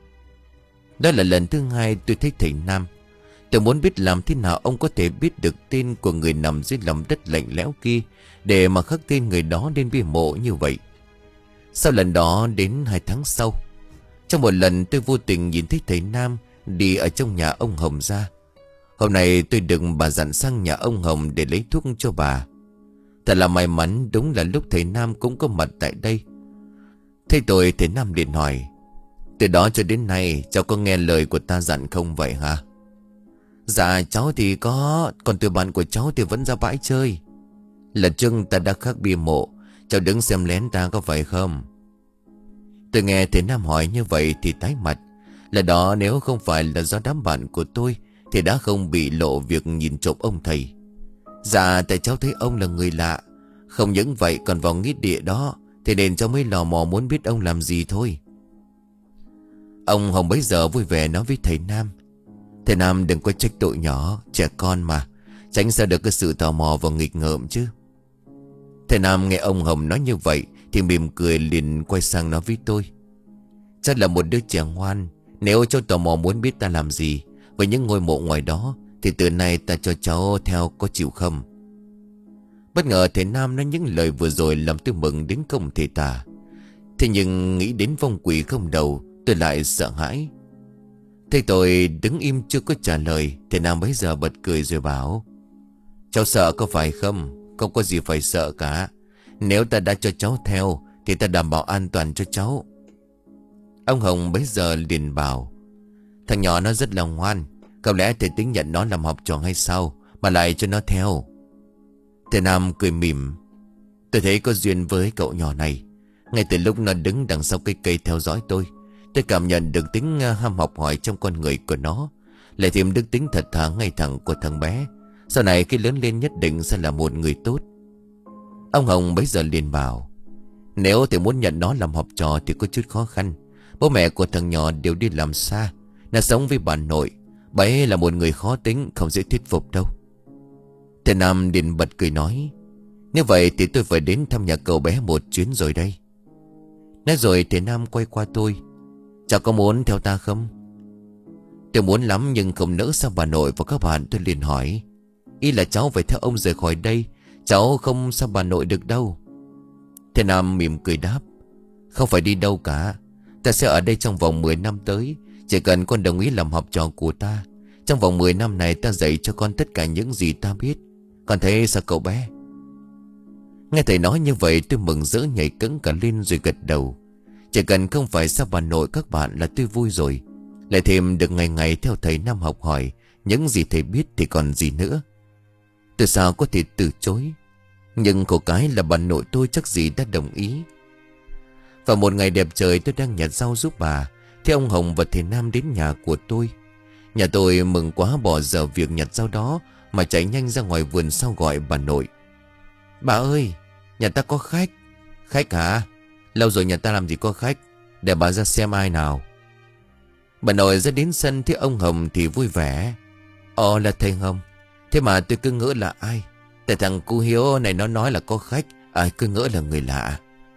Đó là lần thứ hai tôi thấy thầy Nam. Tôi muốn biết làm thế nào ông có thể biết được tên của người nằm dưới lòng đất lạnh lẽo kia, để mà khắc tên người đó lên bia mộ như vậy. Sau lần đó đến hai tháng sau, trong một lần tôi vô tình nhìn thấy thầy Nam đi ở trong nhà ông Hồng ra. Hôm nay tôi được bà dặn sang nhà ông Hồng để lấy thuốc cho bà. Thật là may mắn, đúng là lúc thầy Nam cũng có mặt tại đây. Thấy tôi, thầy Nam liền hỏi: từ đó cho đến nay cháu có nghe lời của ta dặn không vậy hả? Dạ cháu thì có, còn tụi bạn của cháu thì vẫn ra bãi chơi. Lần trước ta đã khắc bia mộ, cháu đứng xem lén ta có phải không? Tôi nghe thầy Nam hỏi như vậy thì tái mặt. Là đó nếu không phải là do đám bạn của tôi thì đã không bị lộ việc nhìn trộm ông thầy. Dạ tại cháu thấy ông là người lạ. Không những vậy còn vào nghĩa địa đó, thế nên cháu mới lò mò muốn biết ông làm gì thôi. Ông Hồng bấy giờ vui vẻ nói với thầy Nam: thầy Nam đừng có trách tội nhỏ, trẻ con mà, tránh sao được cái sự tò mò và nghịch ngợm chứ. Thầy Nam nghe ông Hồng nói như vậy thì mỉm cười, liền quay sang nói với tôi: chắc là một đứa trẻ ngoan. Nếu cháu tò mò muốn biết ta làm gì với những ngôi mộ ngoài đó thì từ nay ta cho cháu theo, có chịu không? Bất ngờ thầy Nam nói những lời vừa rồi làm tôi mừng đến không thể tả. Thế nhưng nghĩ đến vong quỷ không đầu, tôi lại sợ hãi. Thế tôi đứng im chưa có trả lời, thầy Nam bấy giờ bật cười rồi bảo: cháu sợ có phải không? Không có gì phải sợ cả. Nếu ta đã cho cháu theo thì ta đảm bảo an toàn cho cháu. Ông Hồng bấy giờ liền bảo: thằng nhỏ nó rất là ngoan, không lẽ thầy tính nhận nó làm học trò hay sao mà lại cho nó theo? Thầy Nam cười mỉm: tôi thấy có duyên với cậu nhỏ này. Ngay từ lúc nó đứng đằng sau cây cây theo dõi tôi, tôi cảm nhận được tính ham học hỏi trong con người của nó, lại thêm đức tính thật thà ngay thẳng của thằng bé. Sau này khi lớn lên nhất định sẽ là một người tốt. Ông Hồng bấy giờ liền bảo: nếu thầy muốn nhận nó làm học trò thì có chút khó khăn. Bố mẹ của thằng nhỏ đều đi làm xa, nó sống với bà nội. Bà ấy là một người khó tính, không dễ thuyết phục đâu. Thầy Nam liền bật cười nói: nếu vậy thì tôi phải đến thăm nhà cậu bé một chuyến rồi đây. Nói rồi thầy Nam quay qua tôi: cháu có muốn theo ta không? Tôi muốn lắm nhưng không nỡ sao bà nội và các bạn. Tôi liền hỏi: ý là cháu phải theo ông rời khỏi đây, cháu không sao bà nội được đâu. Thầy Nam mỉm cười đáp: không phải đi đâu cả. Ta sẽ ở đây trong vòng mười năm tới. Chỉ cần con đồng ý làm học trò của ta. Trong vòng mười năm này ta dạy cho con tất cả những gì ta biết. Con thấy sao cậu bé? Nghe thầy nói như vậy tôi mừng rỡ nhảy cẫng cả lên rồi gật đầu. Chỉ cần không phải sao bà nội các bạn là tôi vui rồi. Lại thêm được ngày ngày theo thầy Nam học hỏi. Những gì thầy biết thì còn gì nữa. Tôi sao có thể từ chối. Nhưng khổ cái là bà nội tôi chắc gì đã đồng ý. Vào một ngày đẹp trời tôi đang nhặt rau giúp bà thì ông Hồng và thầy Nam đến nhà của tôi. Nhà tôi mừng quá bỏ giờ việc nhặt rau đó mà chạy nhanh ra ngoài vườn sau gọi bà nội. Bà ơi, nhà ta có khách. Khách hả? Lâu rồi nhà ta làm gì có khách. Để bà ra xem ai nào. Bà nội ra đến sân thấy ông Hồng thì vui vẻ. Ồ, là thầy Hồng. Thế mà tôi cứ ngỡ là ai. Tại thằng cu Hiếu này nó nói là có khách. Ai cứ ngỡ là người lạ.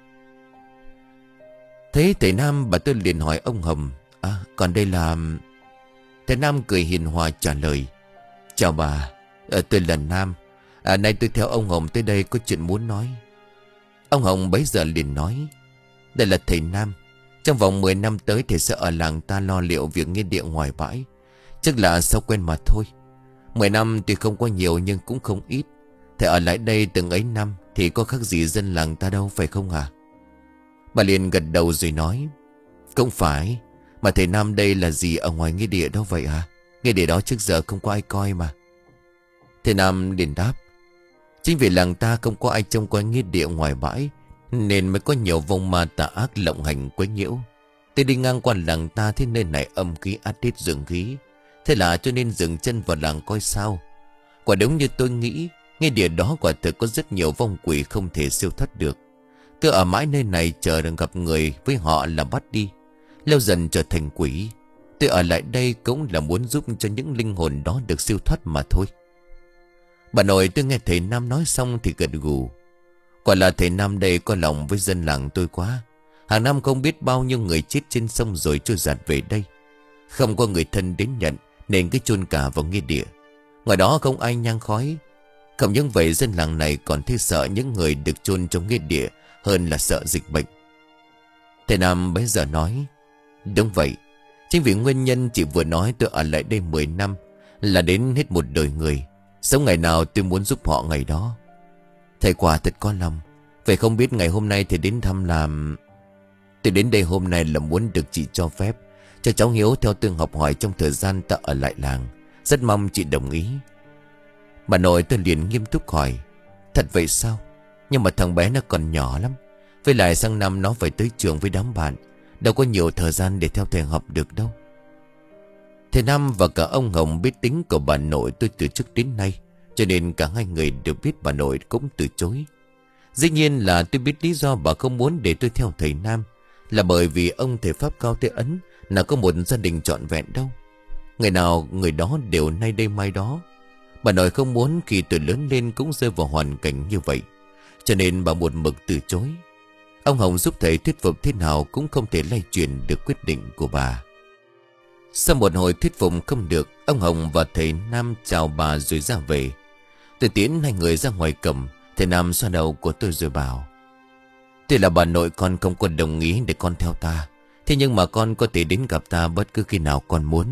Thấy thầy Nam bà tôi liền hỏi ông Hồng. À, còn đây là... Thầy Nam cười hiền hòa trả lời. Chào bà, à, tôi là Nam. À, nay tôi theo ông Hồng tới đây có chuyện muốn nói. Ông Hồng bấy giờ liền nói. Đây là thầy Nam. Trong vòng mười năm tới thầy sẽ ở làng ta lo liệu việc nghĩa địa ngoài bãi. Chắc là sao quen mà thôi. Mười năm tuy không có nhiều nhưng cũng không ít. Thầy ở lại đây từng ấy năm thì có khác gì dân làng ta đâu, phải không hả? Bà liền gật đầu rồi nói. Không phải. Mà thầy Nam đây là gì ở ngoài nghĩa địa đó vậy hả? Nghĩa địa đó trước giờ không có ai coi mà. Thầy Nam liền đáp. Chính vì làng ta không có ai trông coi nghĩa địa ngoài bãi nên mới có nhiều vong ma tà ác lộng hành quấy nhiễu. Tôi đi ngang qua làng ta thấy nơi này âm khí át hết dương khí. Thế là cho nên dừng chân vào làng coi sao. Quả đúng như tôi nghĩ, nghĩa địa đó quả thực có rất nhiều vong quỷ không thể siêu thoát được. Cứ ở mãi nơi này chờ được gặp người với họ là bắt đi, lâu dần trở thành quỷ. Tôi ở lại đây cũng là muốn giúp cho những linh hồn đó được siêu thoát mà thôi. Bà nội tôi nghe thầy Nam nói xong thì gật gù. Quả là thầy Nam đây có lòng với dân làng tôi quá. Hàng năm không biết bao nhiêu người chết trên sông rồi trôi dạt về đây. Không có người thân đến nhận nên cứ chôn cả vào nghĩa địa. Ngoài đó không ai nhang khói. Không những vậy dân làng này còn thấy sợ những người được chôn trong nghĩa địa hơn là sợ dịch bệnh. Thầy Nam bấy giờ nói. Đúng vậy. Chính vì nguyên nhân chị vừa nói tôi ở lại đây mười năm là đến hết một đời người. Sống ngày nào tôi muốn giúp họ ngày đó. Thầy quả thật có lòng. Vậy không biết ngày hôm nay thầy đến thăm làm... Tôi đến đây hôm nay là muốn được chị cho phép cho cháu Hiếu theo tương học hỏi trong thời gian ta ở lại làng. Rất mong chị đồng ý. Bà nội tôi liền nghiêm túc hỏi. Thật vậy sao? Nhưng mà thằng bé nó còn nhỏ lắm. Với lại sang năm nó phải tới trường với đám bạn. Đâu có nhiều thời gian để theo thầy học được đâu. Thầy Nam và cả ông Hồng biết tính của bà nội tôi từ trước đến nay, cho nên cả hai người đều biết bà nội cũng từ chối. Dĩ nhiên là tôi biết lý do bà không muốn để tôi theo thầy Nam là bởi vì ông thầy Pháp Cao Thế Ấn là có một gia đình trọn vẹn đâu. Người nào người đó đều nay đây mai đó. Bà nội không muốn khi tôi lớn lên cũng rơi vào hoàn cảnh như vậy, cho nên bà một mực từ chối. Ông Hồng giúp thầy thuyết phục thế nào cũng không thể lay chuyển được quyết định của bà. Sau một hồi thuyết phục không được, ông Hồng và thầy Nam chào bà rồi ra về. Tôi tiến hai người ra ngoài cầm. Thầy Nam xoa đầu của tôi rồi bảo. Tuy là bà nội con không có đồng ý để con theo ta, thế nhưng mà con có thể đến gặp ta bất cứ khi nào con muốn.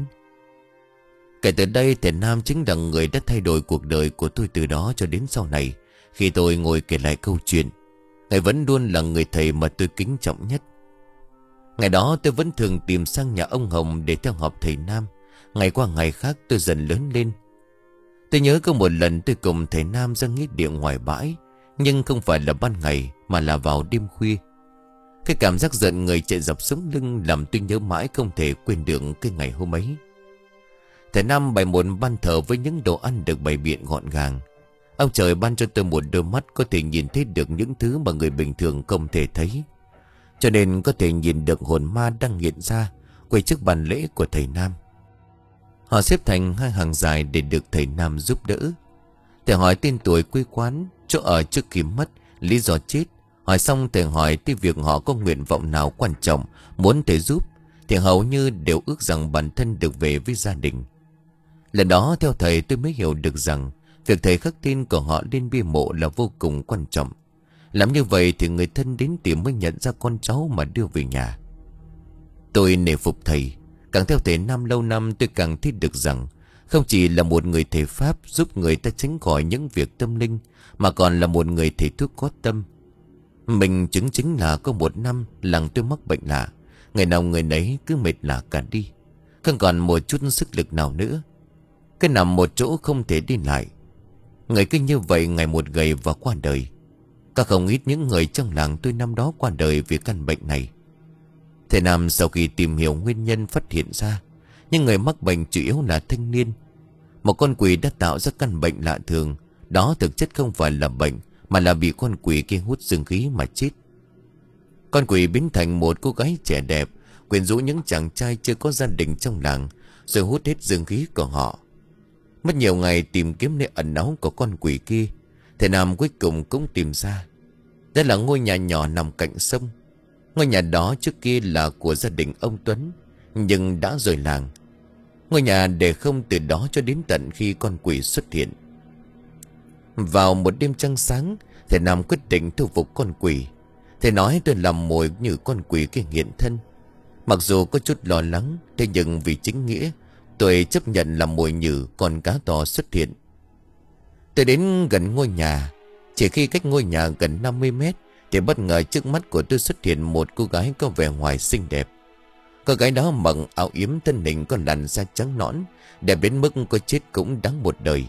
Kể từ đây thầy Nam chính là người đã thay đổi cuộc đời của tôi từ đó cho đến sau này. Khi tôi ngồi kể lại câu chuyện, Ngài vẫn luôn là người thầy mà tôi kính trọng nhất. Ngày đó tôi vẫn thường tìm sang nhà ông Hồng để theo học thầy Nam. Ngày qua ngày khác tôi dần lớn lên. Tôi nhớ có một lần tôi cùng thầy Nam ra nghĩa địa ngoài bãi, nhưng không phải là ban ngày mà là vào đêm khuya. Cái cảm giác giận người chạy dọc sống lưng làm tôi nhớ mãi không thể quên được cái ngày hôm ấy. Thầy Nam bày một ban thờ với những đồ ăn được bày biện gọn gàng. Ông trời ban cho tôi một đôi mắt có thể nhìn thấy được những thứ mà người bình thường không thể thấy, cho nên có thể nhìn được hồn ma đang hiện ra quay trước bàn lễ của thầy Nam. Họ xếp thành hai hàng dài để được thầy Nam giúp đỡ. Thầy hỏi tên tuổi, quê quán, chỗ ở trước khi mất, lý do chết. Hỏi xong thầy hỏi tới việc họ có nguyện vọng nào quan trọng muốn thầy giúp, thì hầu như đều ước rằng bản thân được về với gia đình. Lần đó theo thầy tôi mới hiểu được rằng việc thầy khắc tên của họ lên bia mộ là vô cùng quan trọng. Làm như vậy thì người thân đến tìm mới nhận ra con cháu mà đưa về nhà. Tôi nể phục thầy. Càng theo thầy Nam lâu năm, tôi càng thấy được rằng không chỉ là một người thầy Pháp giúp người ta tránh khỏi những việc tâm linh, mà còn là một người thầy thuốc có tâm. Mình chứng chính là có một năm làng tôi mắc bệnh lạ. Ngày nào người nấy cứ mệt lạ cả đi, không còn một chút sức lực nào nữa. Cứ nằm một chỗ không thể đi lại. Người cứ như vậy ngày một gầy và qua đời. Cả không ít những người trong làng tôi năm đó qua đời vì căn bệnh này. Thầy Nam sau khi tìm hiểu nguyên nhân phát hiện ra những người mắc bệnh chủ yếu là thanh niên. Một con quỷ đã tạo ra căn bệnh lạ thường. Đó thực chất không phải là bệnh, mà là bị con quỷ kia hút dương khí mà chết. Con quỷ biến thành một cô gái trẻ đẹp, quyến rũ những chàng trai chưa có gia đình trong làng, rồi hút hết dương khí của họ. Mất nhiều ngày tìm kiếm nơi ẩn náu của con quỷ kia, thầy Nam cuối cùng cũng tìm ra. Đó là ngôi nhà nhỏ nằm cạnh sông. Ngôi nhà đó trước kia là của gia đình ông Tuấn, nhưng đã rời làng. Ngôi nhà để không từ đó cho đến tận khi con quỷ xuất hiện. Vào một đêm trăng sáng, thầy Nam quyết định thu phục con quỷ. Thầy nói tôi làm mồi như con quỷ kia nghiện thân. Mặc dù có chút lo lắng, thế nhưng vì chính nghĩa, tôi chấp nhận làm mồi nhử con cá to xuất hiện. Tôi đến gần ngôi nhà. Chỉ khi cách ngôi nhà gần năm mươi mét thì bất ngờ trước mắt của tôi xuất hiện một cô gái có vẻ ngoài xinh đẹp. Cô gái đó mặc áo yếm, thân hình có làn da trắng nõn, đẹp đến mức có chết cũng đáng một đời.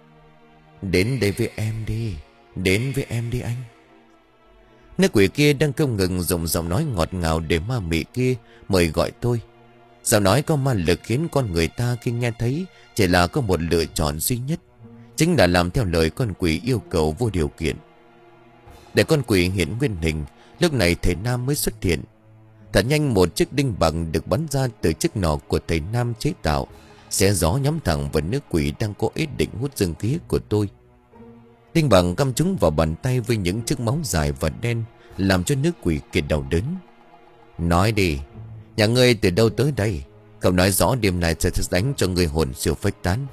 Đến đây với em đi, đến với em đi anh. Nữ quỷ kia đang không ngừng dùng giọng nói ngọt ngào để ma mị kia mời gọi tôi. Giọng nói có ma lực khiến con người ta khi nghe thấy chỉ là có một lựa chọn duy nhất, chính là làm theo lời con quỷ yêu cầu vô điều kiện. Để con quỷ hiện nguyên hình, lúc này thầy Nam mới xuất hiện. Thật nhanh một chiếc đinh bằng được bắn ra từ chiếc nỏ của thầy Nam chế tạo, xé gió nhắm thẳng vào nữ quỷ đang có ý định hút dương khí của tôi. Đinh bằng cắm trúng vào bàn tay với những chiếc móng dài và đen, làm cho nữ quỷ kia đau đớn. Nói đi, nhà ngươi từ đâu tới đây? Không nói rõ đêm nay sẽ đánh cho người hồn siêu phách tán.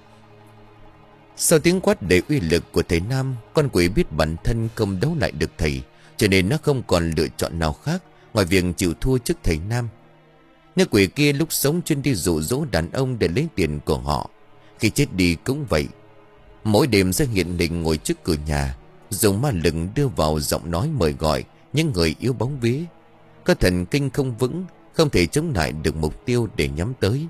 Sau tiếng quát đầy uy lực của thầy Nam, con quỷ biết bản thân không đấu lại được thầy, cho nên nó không còn lựa chọn nào khác ngoài việc chịu thua trước thầy Nam. Nữ quỷ kia lúc sống chuyên đi dụ dỗ đàn ông để lấy tiền của họ, khi chết đi cũng vậy. Mỗi đêm sẽ hiện hình ngồi trước cửa nhà, dùng ma lực đưa vào giọng nói mời gọi những người yếu bóng vía, có thần kinh không vững, không thể chống lại được mục tiêu để nhắm tới.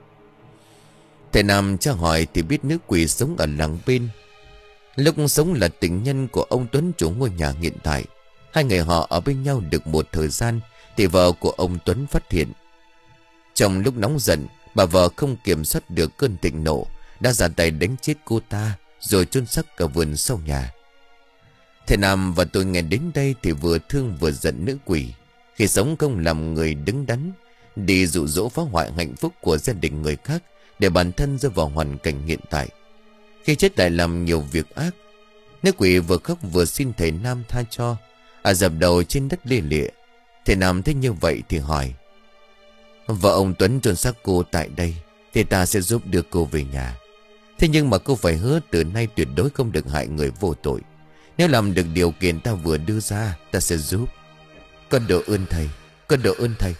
Thầy Nam tra hỏi thì biết nữ quỷ sống ở làng bên. Lúc sống là tình nhân của ông Tuấn, chủ ngôi nhà hiện tại. Hai người họ ở bên nhau được một thời gian thì vợ của ông Tuấn phát hiện. Trong lúc nóng giận, bà vợ không kiểm soát được cơn thịnh nộ, đã ra tay đánh chết cô ta rồi chôn xác cả vườn sau nhà. Thầy Nam và tôi nghe đến đây thì vừa thương vừa giận nữ quỷ. Khi sống không làm người đứng đắn, đi dụ dỗ phá hoại hạnh phúc của gia đình người khác để bản thân rơi vào hoàn cảnh hiện tại. Khi chết lại làm nhiều việc ác. Nữ quỷ vừa khóc vừa xin thầy Nam tha cho, à dập đầu trên đất lê lịa. Thầy Nam thấy như vậy thì hỏi: vợ ông Tuấn chôn xác cô tại đây thì ta sẽ giúp đưa cô về nhà. Thế nhưng mà cô phải hứa từ nay tuyệt đối không được hại người vô tội. Nếu làm được điều kiện ta vừa đưa ra, ta sẽ giúp. Con độ ơn thầy, con độ ơn thầy.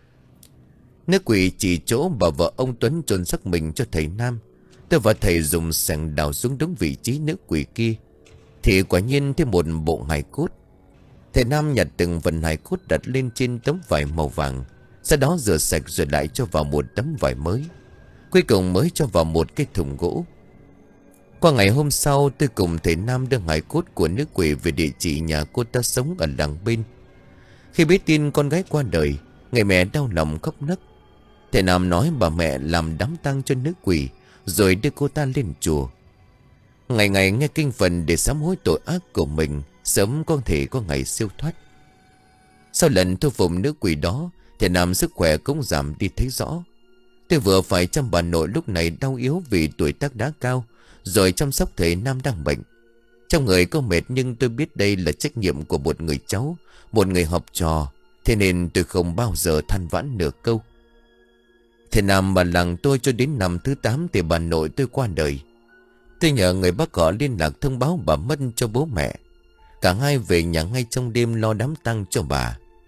Nữ quỷ chỉ chỗ bà vợ ông Tuấn chôn xác mình cho thầy Nam. Tôi và thầy dùng sẻng đào xuống đúng vị trí nữ quỷ kia, thì quả nhiên thêm một bộ hài cốt. Thầy Nam nhặt từng phần hài cốt đặt lên trên tấm vải màu vàng, sau đó rửa sạch rồi lại cho vào một tấm vải mới, cuối cùng mới cho vào một cái thùng gỗ. Qua ngày hôm sau, tôi cùng thầy Nam đưa hài cốt của nữ quỷ về địa chỉ nhà cô ta sống ở làng bên. Khi biết tin con gái qua đời, người mẹ đau lòng khóc nấc. Thầy Nam nói bà mẹ làm đám tang cho nữ quỷ, rồi đưa cô ta lên chùa. Ngày ngày nghe kinh Phật để sám hối tội ác của mình, sớm có thể có ngày siêu thoát. Sau lần thu phục nữ quỷ đó, thầy Nam sức khỏe cũng giảm đi thấy rõ. Tôi vừa phải chăm bà nội lúc này đau yếu vì tuổi tác đã cao, rồi chăm sóc thầy Nam đang bệnh. Trong người có mệt, nhưng tôi biết đây là trách nhiệm của một người cháu, một người học trò, thế nên tôi không bao giờ than vãn nửa câu. Thầy Nam bà làng tôi cho đến năm thứ tám thì bà nội tôi qua đời. Tôi nhờ người bác họ liên lạc thông báo bà mất cho bố mẹ. Cả hai về nhà ngay trong đêm lo đám tang cho bà.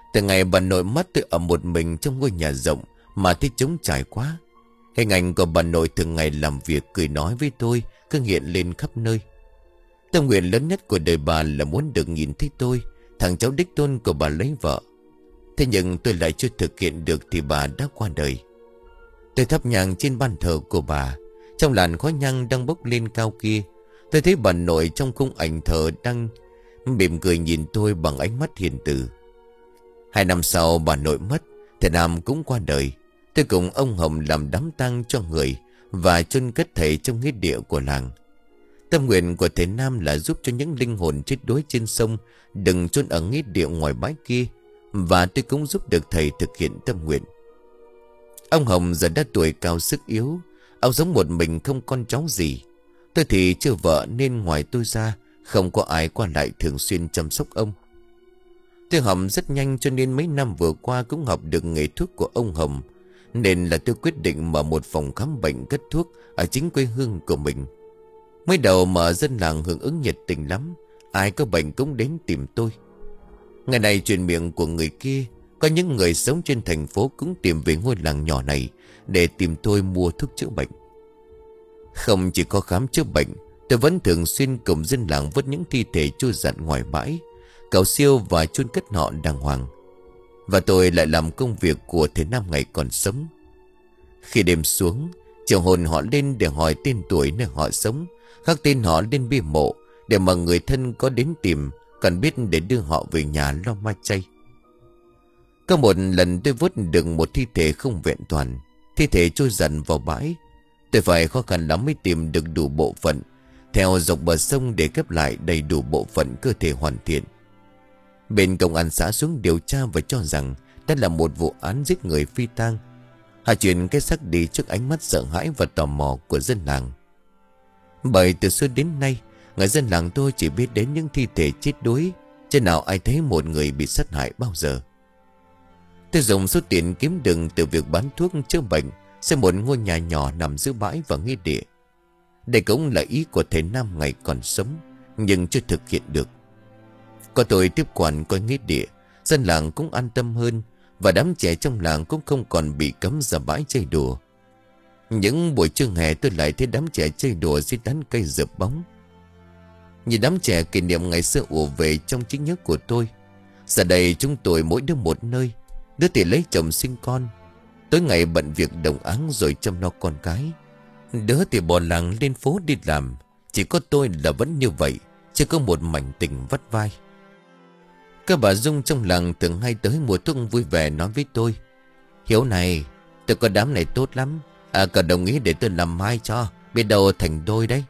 Từ ngày bà nội mất, tôi ở một mình trong ngôi nhà rộng mà thấy trống trải quá. Hình ảnh của bà nội thường ngày làm việc cười nói với tôi cứ hiện lên khắp nơi. Tâm nguyện lớn nhất của đời bà là muốn được nhìn thấy tôi, thằng cháu đích tôn của bà lấy vợ. Thế nhưng tôi lại chưa thực hiện được thì bà đã qua đời. Tôi thắp nhang trên ban thờ của bà. Trong làn khói nhang đang bốc lên cao kia, tôi thấy bà nội trong khung ảnh thờ đang mỉm cười nhìn tôi bằng ánh mắt hiền từ. Hai năm sau bà nội mất, thầy Nam cũng qua đời. Tôi cùng ông Hồng làm đám tang cho người và chôn cất thầy trong nghĩa địa của làng. Tâm nguyện của thầy Nam là giúp cho những linh hồn chết đuối trên sông đừng chôn ở nghĩa địa ngoài bãi kia, và tôi cũng giúp được thầy thực hiện tâm nguyện. Ông Hồng giờ đã tuổi cao sức yếu, ông sống một mình không con cháu gì. Tôi thì chưa vợ nên ngoài tôi ra không có ai qua lại thường xuyên chăm sóc ông. Tôi học rất nhanh cho nên mấy năm vừa qua cũng học được nghề thuốc của ông Hồng, nên là tôi quyết định mở một phòng khám bệnh cất thuốc ở chính quê hương của mình. Mới đầu mở dân làng hưởng ứng nhiệt tình lắm, ai có bệnh cũng đến tìm tôi. Ngày này truyền miệng của người kia, có những người sống trên thành phố cũng tìm về ngôi làng nhỏ này để tìm tôi mua thuốc chữa bệnh. Không chỉ có khám chữa bệnh, tôi vẫn thường xuyên cùng dân làng vớt những thi thể trôi giạt ngoài bãi, cạo siêu và chôn cất họ đàng hoàng. Và tôi lại làm công việc của thầy Nam ngày còn sống. Khi đêm xuống, triệu hồn họ lên để hỏi tên tuổi nơi họ sống, khắc tên họ lên bia mộ để mà người thân có đến tìm cần biết để đưa họ về nhà lo ma chay. Có một lần tôi vớt được một thi thể không vẹn toàn, thi thể trôi dần vào bãi. Tôi phải khó khăn lắm mới tìm được đủ bộ phận theo dọc bờ sông để ghép lại đầy đủ bộ phận cơ thể hoàn thiện. Bên công an xã xuống điều tra và cho rằng đó là một vụ án giết người phi tang. Họ chuyển cái xác đi trước ánh mắt sợ hãi và tò mò của dân làng. Bởi từ xưa đến nay, người dân làng tôi chỉ biết đến những thi thể chết đuối, chứ nào ai thấy một người bị sát hại bao giờ. Tôi dùng số tiền kiếm được từ việc bán thuốc chữa bệnh xây một ngôi nhà nhỏ nằm giữa bãi và nghĩa địa. Đây cũng là ý của thầy Nam ngày còn sống, nhưng chưa thực hiện được. Có tôi tiếp quản coi nghĩa địa, dân làng cũng an tâm hơn, và đám trẻ trong làng cũng không còn bị cấm ra bãi chơi đùa. Những buổi trưa hè tôi lại thấy đám trẻ chơi đùa dưới tán cây rợp bóng. Nhìn đám trẻ kỷ niệm ngày xưa ùa về trong trí nhớ của tôi. Giờ đây chúng tôi mỗi đứa một nơi, đứa thì lấy chồng sinh con, tối ngày bận việc đồng áng rồi chăm lo con cái. Đứa thì bỏ làng lên phố đi làm. Chỉ có tôi là vẫn như vậy, chưa có một mảnh tình vắt vai. Các bà Dung trong làng thường hay tới mùa thuốc vui vẻ nói với tôi: Hiếu này, tôi có đám này tốt lắm, à cả đồng ý để tôi làm mai cho, biết đâu thành đôi đấy.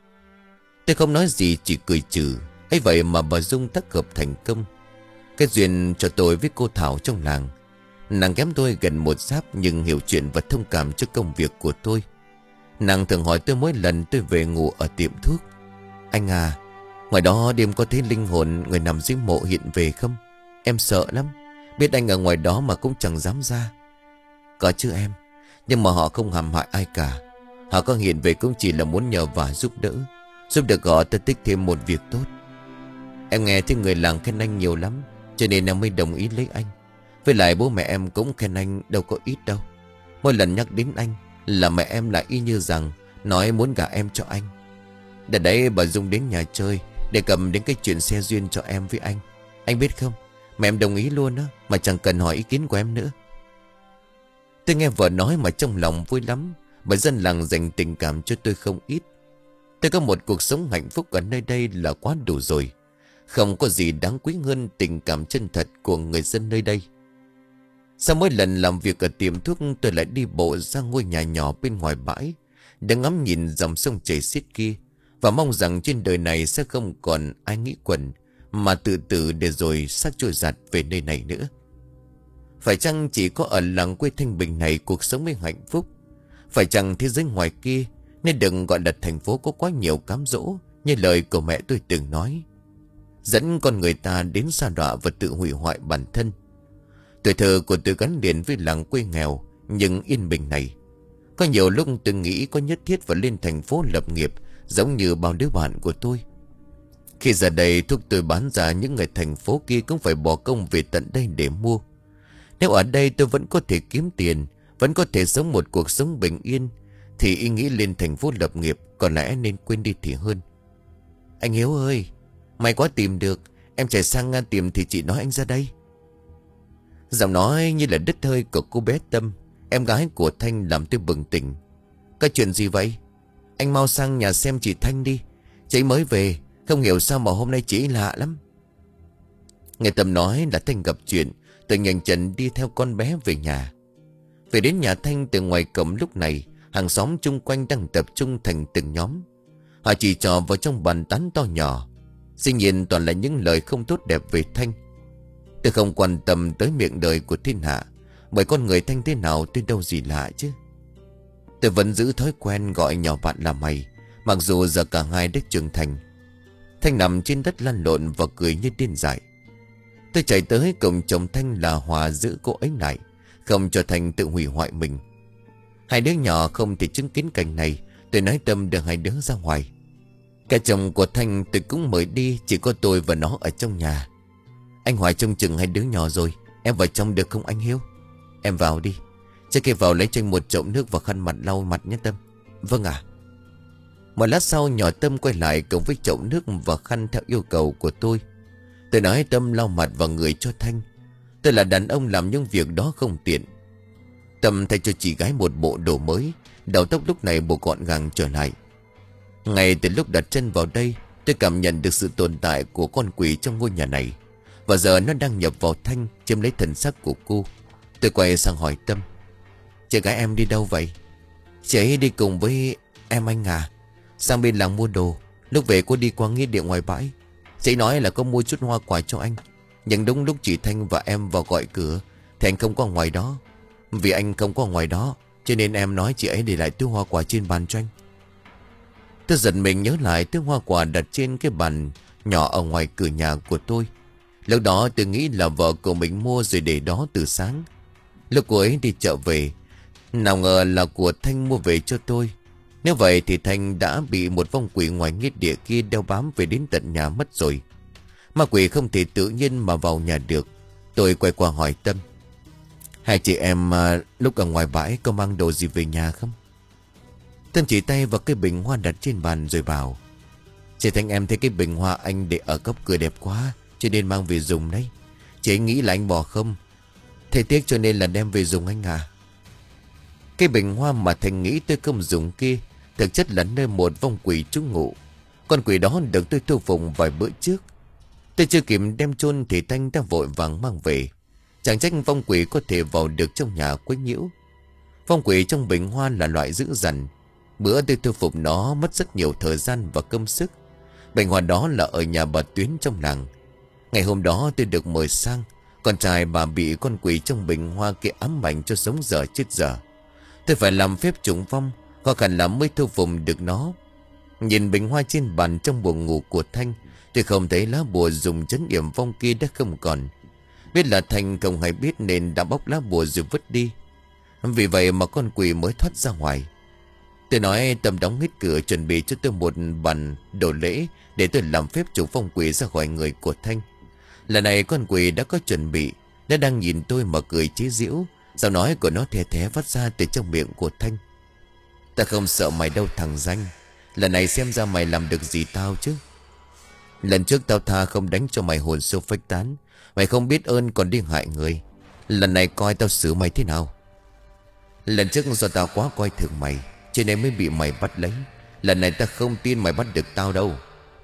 Tôi không nói gì, chỉ cười trừ. Ấy vậy mà bà Dung tác hợp thành công. Cái duyên cho tôi với cô Thảo trong làng. Nàng kém tôi gần một giáp nhưng hiểu chuyện và thông cảm cho công việc của tôi. Nàng thường hỏi tôi mỗi lần tôi về ngủ ở tiệm thuốc: Anh à, ngoài đó đêm có thấy linh hồn người nằm dưới mộ hiện về không? Em sợ lắm, biết anh ở ngoài đó mà cũng chẳng dám ra. Có chứ em, nhưng mà họ không hãm hại ai cả. Họ có hiện về cũng chỉ là muốn nhờ vả giúp đỡ, giúp được họ ta tích thêm một việc tốt. Em nghe thấy người làng khen anh nhiều lắm, cho nên em mới đồng ý lấy anh. Với lại bố mẹ em cũng khen anh đâu có ít đâu. Mỗi lần nhắc đến anh là mẹ em lại y như rằng nói muốn gả em cho anh. Đợt đấy bà Dung đến nhà chơi để cầm đến cái chuyện xe duyên cho em với anh. Anh biết không, mẹ em đồng ý luôn á, mà chẳng cần hỏi ý kiến của em nữa. Tôi nghe vợ nói mà trong lòng vui lắm, bởi dân làng dành tình cảm cho tôi không ít. Tôi có một cuộc sống hạnh phúc ở nơi đây là quá đủ rồi. Không có gì đáng quý hơn tình cảm chân thật của người dân nơi đây. Sau mỗi lần làm việc ở tiệm thuốc, tôi lại đi bộ ra ngôi nhà nhỏ bên ngoài bãi để ngắm nhìn dòng sông chảy xiết kia, và mong rằng trên đời này sẽ không còn ai nghĩ quẩn mà tự tử để rồi xác trôi giạt về nơi này nữa. Phải chăng chỉ có ở làng quê thanh bình này cuộc sống mới hạnh phúc? Phải chăng thế giới ngoài kia nên đừng gọi là thành phố có quá nhiều cám dỗ, như lời của mẹ tôi từng nói, dẫn con người ta đến sa đọa và tự hủy hoại bản thân. Tuổi thơ của tôi gắn liền với làng quê nghèo nhưng yên bình này. Có nhiều lúc tôi nghĩ có nhất thiết phải lên thành phố lập nghiệp giống như bao đứa bạn của tôi. Khi ra đây thuốc tôi bán ra, những người thành phố kia cũng phải bỏ công về tận đây để mua. Nếu ở đây tôi vẫn có thể kiếm tiền, vẫn có thể sống một cuộc sống bình yên, thì ý nghĩ lên thành phố lập nghiệp có lẽ nên quên đi thì hơn. Anh Hiếu ơi, may quá tìm được. Em chạy sang ngang tìm thì chị nói anh ra đây. Giọng nói như là đứt hơi của cô bé Tâm, em gái của Thanh, làm tôi bừng tỉnh. Cái chuyện gì vậy? Anh mau sang nhà xem chị Thanh đi. Chị mới về, không hiểu sao mà hôm nay chị lạ lắm. Nghe Tâm nói là Thanh gặp chuyện, tôi nhanh chân đi theo con bé về nhà. Về đến nhà Thanh, từ ngoài cổng lúc này hàng xóm chung quanh đang tập trung thành từng nhóm. Họ chỉ trò vào trong bàn tán to nhỏ, dĩ nhiên toàn là những lời không tốt đẹp về Thanh. Tôi không quan tâm tới miệng đời của thiên hạ, bởi con người Thanh thế nào tôi đâu gì lạ chứ. Tôi vẫn giữ thói quen gọi nhỏ bạn là mày, mặc dù giờ cả hai đã trưởng thành. Thanh nằm trên đất lăn lộn và cười như điên dại. Tôi chạy tới cùng chồng Thanh là Hòa giữ cô ấy lại, không cho Thanh tự hủy hoại mình. Hai đứa nhỏ không thể chứng kiến cảnh này, tôi nói Tâm đưa hai đứa ra ngoài. Cả chồng của Thanh tôi cũng mời đi, chỉ có tôi và nó ở trong nhà. Anh Hoài trông chừng hai đứa nhỏ rồi, em vào trong được không anh Hiếu? Em vào đi. Trước khi vào lấy cho anh một chậu nước và khăn mặt lau mặt nhé Tâm. Vâng ạ. Một lát sau nhỏ Tâm quay lại cùng với chậu nước và khăn theo yêu cầu của tôi. Tôi nói Tâm lau mặt và người cho Thanh. Tôi là đàn ông làm những việc đó không tiện. Tâm thay cho chị gái một bộ đồ mới, đầu tóc lúc này bộ gọn gàng trở lại. Ngay từ lúc đặt chân vào đây, tôi cảm nhận được sự tồn tại của con quỷ trong ngôi nhà này. Và giờ nó đang nhập vào Thanh, chiếm lấy thần sắc của cô. Tôi quay sang hỏi Tâm. Chị gái em đi đâu vậy? Chị ấy đi cùng với em anh à? Sang bên làng mua đồ. Lúc về cô đi qua nghĩa địa ngoài bãi. Chị nói là có mua chút hoa quả cho anh. Nhưng đúng lúc chị Thanh và em vào gọi cửa thì anh không có ngoài đó. Vì anh không có ngoài đó, cho nên em nói chị ấy để lại túi hoa quả trên bàn cho anh. Tôi giật mình nhớ lại túi hoa quả đặt trên cái bàn nhỏ ở ngoài cửa nhà của tôi. Lúc đó tôi nghĩ là vợ của mình mua rồi để đó từ sáng. Lúc cô ấy đi chợ về, nào ngờ là của Thanh mua về cho tôi. Nếu vậy thì Thanh đã bị một vong quỷ ngoài nghĩa địa kia đeo bám về đến tận nhà mất rồi. Ma quỷ không thể tự nhiên mà vào nhà được. Tôi quay qua hỏi Tâm. Hai chị em à, lúc ở ngoài bãi có mang đồ gì về nhà không? Tâm chỉ tay vào cái bình hoa đặt trên bàn rồi bảo. Chị Thanh em thấy cái bình hoa anh để ở góc cửa đẹp quá, cho nên mang về dùng đấy. Chị ấy nghĩ là anh bỏ không? Thế tiếc cho nên là đem về dùng anh à? Cái bình hoa mà Thành nghĩ tôi không dùng kia thực chất là nơi một vong quỷ trú ngụ. Con quỷ đó được tôi thu phục vài bữa trước. Tôi chưa kịp đem chôn thì Thanh đã vội vàng mang về. Chẳng trách vong quỷ có thể vào được trong nhà quấy nhiễu. Vong quỷ trong bình hoa là loại dữ dằn. Bữa tôi thu phục nó mất rất nhiều thời gian và công sức. Bình hoa đó là ở nhà bà Tuyến trong làng. Ngày hôm đó tôi được mời sang. Con trai bà bị con quỷ trong bình hoa kia ám ảnh cho sống dở chết dở. Tôi phải làm phép trùng vong, khó khăn lắm mới thu phục được nó. Nhìn bình hoa trên bàn trong buồng ngủ của Thanh, tôi không thấy lá bùa dùng trấn yểm vong kia đã không còn. Biết là Thanh không hay biết nên đã bóc lá bùa rồi vứt đi. Vì vậy mà con quỷ mới thoát ra ngoài. Tôi nói Tâm đóng hết cửa, chuẩn bị cho tôi một bàn đồ lễ để tôi làm phép trục vong quỷ ra khỏi người của Thanh. Lần này con quỷ đã có chuẩn bị. Nó đang nhìn tôi mà cười chế giễu. Giọng nói của nó thè thé phát ra từ trong miệng của Thanh. Ta không sợ mày đâu thằng danh. Lần này xem ra mày làm được gì tao chứ. Lần trước tao tha không đánh cho mày hồn siêu phách tán. Mày không biết ơn còn đi hại người. Lần này coi tao xử mày thế nào. Lần trước do tao quá coi thường mày, cho nên mới bị mày bắt lấy. Lần này ta không tin mày bắt được tao đâu.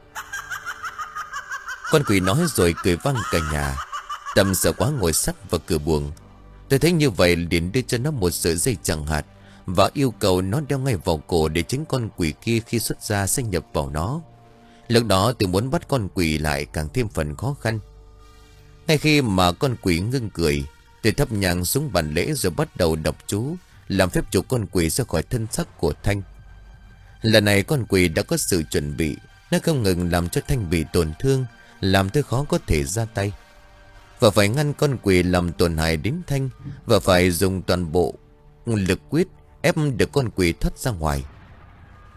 Con quỷ nói rồi cười vang cả nhà. Tâm sợ quá ngồi sắt vào cửa buồng. Tôi thấy như vậy liền đưa cho nó một sợi dây chẳng hạt và yêu cầu nó đeo ngay vào cổ để tránh con quỷ kia khi xuất ra sẽ nhập vào nó. Lúc đó tôi muốn bắt con quỷ lại càng thêm phần khó khăn. Ngay khi mà con quỷ ngưng cười, tôi thắp nhang xuống bàn lễ rồi bắt đầu đọc chú, làm phép trục con quỷ ra khỏi thân xác của Thanh. Lần này con quỷ đã có sự chuẩn bị. Nó không ngừng làm cho Thanh bị tổn thương, làm tôi khó có thể ra tay. Và phải ngăn con quỷ làm tổn hại đến Thanh, và phải dùng toàn bộ lực quyết ép được con quỷ thoát ra ngoài.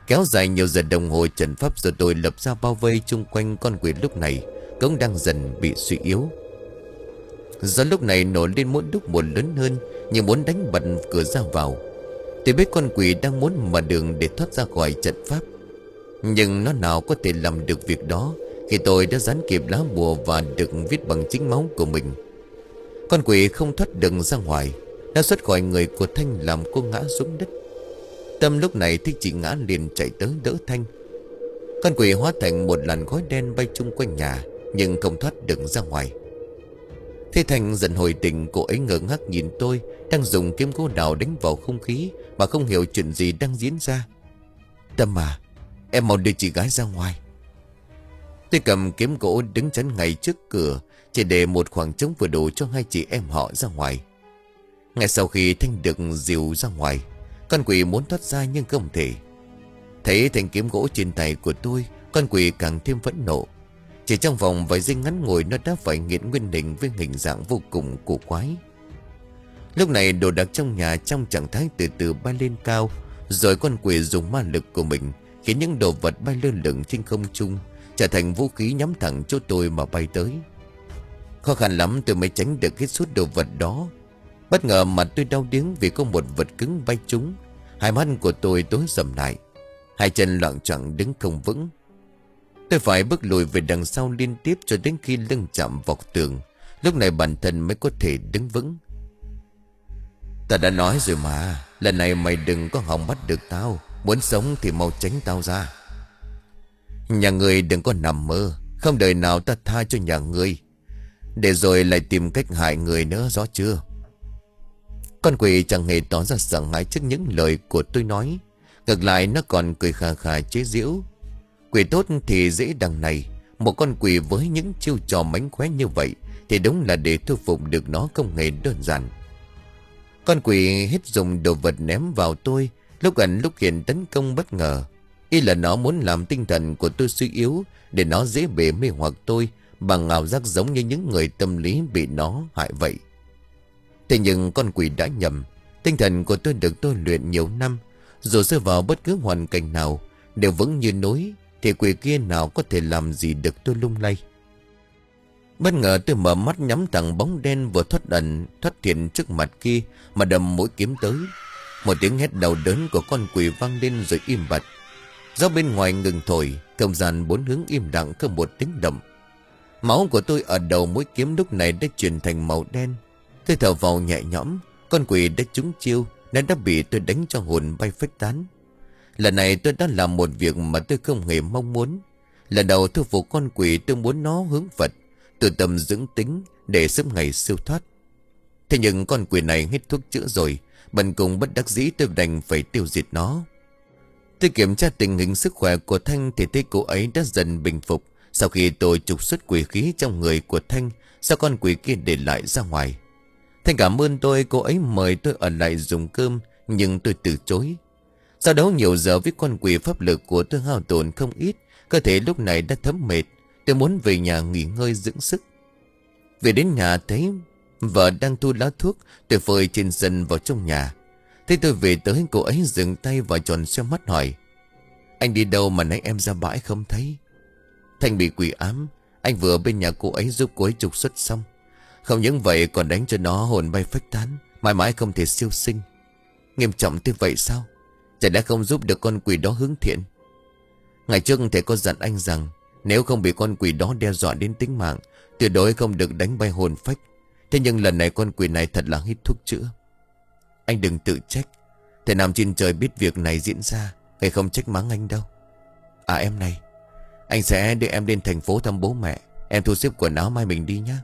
Kéo dài nhiều giờ đồng hồ trận pháp rồi tôi lập ra bao vây chung quanh con quỷ lúc này cũng đang dần bị suy yếu. Gió lúc này nổi lên mỗi lúc một lớn hơn, như muốn đánh bật cửa ra vào. Tôi biết con quỷ đang muốn mở đường để thoát ra khỏi trận pháp, nhưng nó nào có thể làm được việc đó khi tôi đã dán kịp lá bùa và được viết bằng chính máu của mình. Con quỷ không thoát được ra ngoài, đã xuất khỏi người của Thanh làm cô ngã xuống đất. Tâm lúc này thích chị ngã liền chạy tới đỡ Thanh. Con quỷ hóa thành một làn khói đen bay chung quanh nhà, nhưng không thoát được ra ngoài. Thế Thanh dần hồi tỉnh, cô ấy ngơ ngác nhìn tôi đang dùng kiếm gỗ đào đánh vào không khí mà không hiểu chuyện gì đang diễn ra. Tâm à, em mau đưa chị gái ra ngoài. Tôi cầm kiếm gỗ đứng chắn ngay trước cửa, chỉ để một khoảng trống vừa đủ cho hai chị em họ ra ngoài. Ngay sau khi Thanh được dìu ra ngoài, con quỷ muốn thoát ra nhưng không thể. Thấy thanh kiếm gỗ trên tay của tôi, con quỷ càng thêm phẫn nộ. Chỉ trong vòng vài giây ngắn ngủi, nó đã phải nghiện nguyên hình với hình dạng vô cùng cổ quái. Lúc này đồ đạc trong nhà trong trạng thái từ từ bay lên cao, rồi con quỷ dùng ma lực của mình khiến những đồ vật bay lơ lửng trên không trung trở thành vũ khí nhắm thẳng chỗ tôi mà bay tới. Khó khăn lắm tôi mới tránh được hết suốt đồ vật đó. Bất ngờ mặt tôi đau điếng vì có một vật cứng bay trúng. Hai mắt của tôi tối sầm lại, hai chân loạng choạng đứng không vững. Tôi phải bước lùi về đằng sau liên tiếp cho đến khi lưng chạm vào tường, lúc này bản thân mới có thể đứng vững. Ta đã nói rồi mà, lần này mày đừng có hòng bắt được tao. Muốn sống thì mau tránh tao ra. Nhà ngươi đừng có nằm mơ, không đời nào ta tha cho nhà ngươi, để rồi lại tìm cách hại người nữa, rõ chưa? Con quỷ chẳng hề tỏ ra sợ hãi trước những lời của tôi nói. Ngược lại nó còn cười khà khà chế giễu. Quỷ tốt thì dễ đằng này, một con quỷ với những chiêu trò mánh khóe như vậy thì đúng là để thu phục được nó không hề đơn giản. Con quỷ hết dùng đồ vật ném vào tôi, lúc ẩn lúc hiện tấn công bất ngờ. Y là nó muốn làm tinh thần của tôi suy yếu để nó dễ bề mê hoặc tôi bằng ảo giác, giống như những người tâm lý bị nó hại vậy. Thế nhưng con quỷ đã nhầm. Tinh thần của tôi được tôi luyện nhiều năm, dù rơi vào bất cứ hoàn cảnh nào đều vững như núi, thì quỷ kia nào có thể làm gì được tôi lung lay. Bất ngờ tôi mở mắt nhắm thẳng bóng đen vừa thoát ẩn thoát hiện trước mặt kia mà đâm mũi kiếm tới. Một tiếng hét đau đớn của con quỷ vang lên rồi im bặt. Gió bên ngoài ngừng thổi, không gian bốn hướng im lặng không một tiếng động. Máu của tôi ở đầu mũi kiếm lúc này đã chuyển thành màu đen. Tôi thở vào nhẹ nhõm, con quỷ đã trúng chiêu nên đã bị tôi đánh cho hồn bay phách tán. Lần này tôi đã làm một việc mà tôi không hề mong muốn. Lần đầu thu phục con quỷ, tôi muốn nó hướng Phật, từ tâm dưỡng tính để sớm ngày siêu thoát. Thế nhưng con quỷ này hết thuốc chữa rồi, bần cùng bất đắc dĩ tôi đành phải tiêu diệt nó. Tôi kiểm tra tình hình sức khỏe của Thanh thì thấy cô ấy đã dần bình phục sau khi tôi trục xuất quỷ khí trong người của Thanh sau con quỷ kia để lại ra ngoài. Thanh cảm ơn tôi, cô ấy mời tôi ở lại dùng cơm, nhưng tôi từ chối. Sau đó nhiều giờ với con quỷ, pháp lực của tôi hao tổn không ít, cơ thể lúc này đã thấm mệt. Tôi muốn về nhà nghỉ ngơi dưỡng sức. Về đến nhà thấy vợ đang thu lá thuốc, tôi phơi trên sân vào trong nhà. Thế tôi về tới, cô ấy dừng tay và tròn xoe mắt hỏi: Anh đi đâu mà nãy em ra bãi không thấy? Thanh bị quỷ ám, anh vừa bên nhà cô ấy giúp cô ấy trục xuất xong. Không những vậy còn đánh cho nó hồn bay phách tán, mãi mãi không thể siêu sinh. Nghiêm trọng thế vậy sao? Chả đã không giúp được con quỷ đó hướng thiện. Ngày trước thầy có dặn anh rằng nếu không bị con quỷ đó đe dọa đến tính mạng, tuyệt đối không được đánh bay hồn phách. Thế nhưng lần này con quỷ này thật là hít thuốc chữa. Anh đừng tự trách, thầy nằm trên trời biết việc này diễn ra, thầy không trách mắng anh đâu. À em này, anh sẽ đưa em lên thành phố thăm bố mẹ. Em thu xếp quần áo mai mình đi nhé.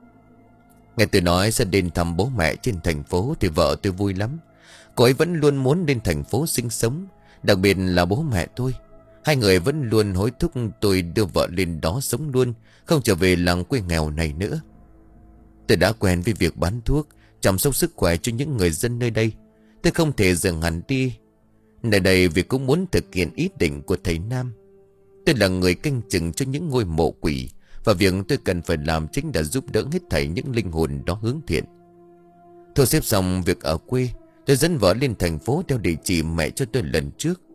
Nghe tôi nói sẽ đến thăm bố mẹ trên thành phố thì vợ tôi vui lắm. Cô ấy vẫn luôn muốn lên thành phố sinh sống, đặc biệt là bố mẹ tôi. Hai người vẫn luôn hối thúc tôi đưa vợ lên đó sống luôn, không trở về làng quê nghèo này nữa. Tôi đã quen với việc bán thuốc, chăm sóc sức khỏe cho những người dân nơi đây. Tôi không thể dừng hẳn đi nơi đây vì cũng muốn thực hiện ý định của thầy Nam. Tôi là người canh chừng cho những ngôi mộ quỷ, và việc tôi cần phải làm chính là giúp đỡ hết thảy những linh hồn đó hướng thiện. Thu xếp xong việc ở quê, tôi dẫn vợ lên thành phố theo địa chỉ mẹ cho tôi lần trước.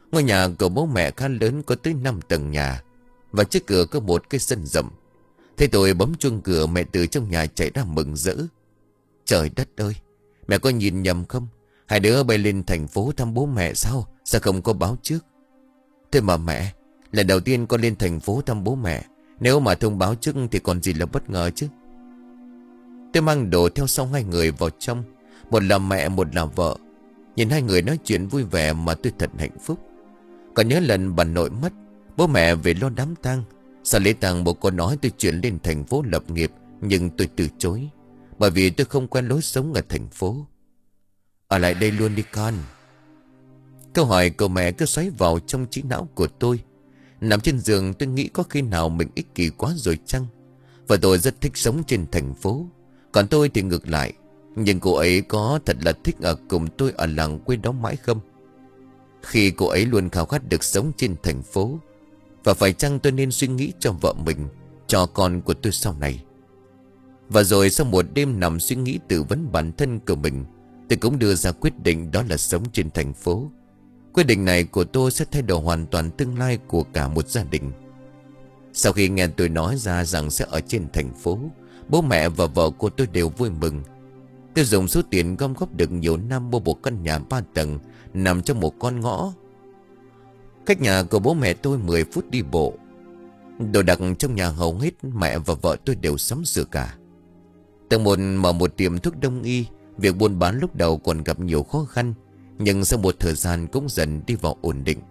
Ngôi nhà của bố mẹ khá lớn, có tới năm tầng nhà, và trước cửa có một cái sân rộng. Thế tôi bấm chuông cửa, mẹ từ trong nhà chạy ra mừng rỡ. Trời đất ơi, mẹ có nhìn nhầm không? Hai đứa bay lên thành phố thăm bố mẹ sao? Sao không có báo trước? Thế mà mẹ, lần đầu tiên con lên thành phố thăm bố mẹ, nếu mà thông báo trước thì còn gì là bất ngờ chứ. Tôi mang đồ theo sau hai người vào trong. Một là mẹ, một là vợ. Nhìn hai người nói chuyện vui vẻ mà tôi thật hạnh phúc. Còn nhớ lần bà nội mất, bố mẹ về lo đám tang. Sau lễ tang bố có nói tôi chuyển lên thành phố lập nghiệp, nhưng tôi từ chối, bởi vì tôi không quen lối sống ở thành phố. Ở lại đây luôn đi con. Câu hỏi của mẹ cứ xoáy vào trong trí não của tôi. Nằm trên giường tôi nghĩ có khi nào mình ích kỷ quá rồi chăng. Và tôi rất thích sống trên thành phố, còn tôi thì ngược lại. Nhưng cô ấy có thật là thích ở cùng tôi ở làng quê đó mãi không? Khi cô ấy luôn khao khát được sống trên thành phố, và phải chăng tôi nên suy nghĩ cho vợ mình, cho con của tôi sau này? Và rồi sau một đêm nằm suy nghĩ tự vấn bản thân của mình, tôi cũng đưa ra quyết định, đó là sống trên thành phố. Quyết định này của tôi sẽ thay đổi hoàn toàn tương lai của cả một gia đình. Sau khi nghe tôi nói ra rằng sẽ ở trên thành phố, bố mẹ và vợ của tôi đều vui mừng. Tôi dùng số tiền gom góp được nhiều năm mua một căn nhà ba tầng nằm trong một con ngõ. Cách nhà của bố mẹ tôi mười phút đi bộ. Đồ đạc trong nhà hầu hết mẹ và vợ tôi đều sắm sửa cả. Tầng một mở một tiệm thuốc đông y. Việc buôn bán lúc đầu còn gặp nhiều khó khăn, nhưng sau một thời gian cũng dần đi vào ổn định.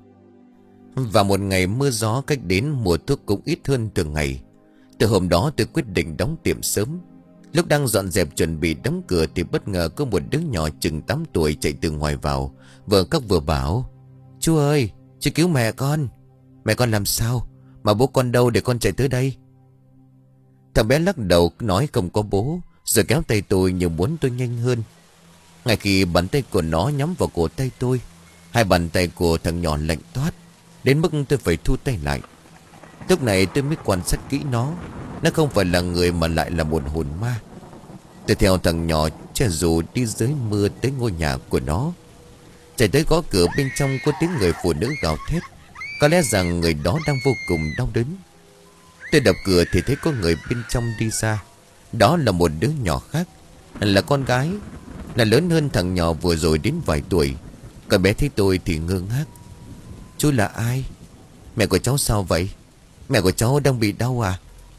Và một ngày mưa gió cách đến, mùa thuốc cũng ít hơn thường ngày. Từ hôm đó tôi quyết định đóng tiệm sớm. Lúc đang dọn dẹp chuẩn bị đóng cửa thì bất ngờ có một đứa nhỏ chừng tám tuổi chạy từ ngoài vào, vừa khóc vừa bảo: "Chú ơi, chú cứu mẹ con. Mẹ con làm sao? Mà bố con đâu để con chạy tới đây?" Thằng bé lắc đầu nói không có bố, rồi kéo tay tôi như muốn tôi nhanh hơn. Ngay khi bàn tay của nó nhắm vào cổ tay tôi, hai bàn tay của thằng nhỏ lạnh toát, đến mức tôi phải thu tay lại. Lúc này tôi mới quan sát kỹ nó. Nó không phải là người mà lại là một hồn ma. Tôi theo thằng nhỏ che dù đi dưới mưa tới ngôi nhà của nó. Chạy tới gõ cửa, bên trong có tiếng người phụ nữ gào thét. Có lẽ rằng người đó đang vô cùng đau đớn. Tôi đập cửa thì thấy có người bên trong đi ra. Đó là một đứa nhỏ khác, là con gái, là lớn hơn thằng nhỏ vừa rồi đến vài tuổi. Con bé thấy tôi thì ngơ ngác. "Chú là ai? Mẹ của cháu sao vậy? Mẹ của cháu đang bị đau à?"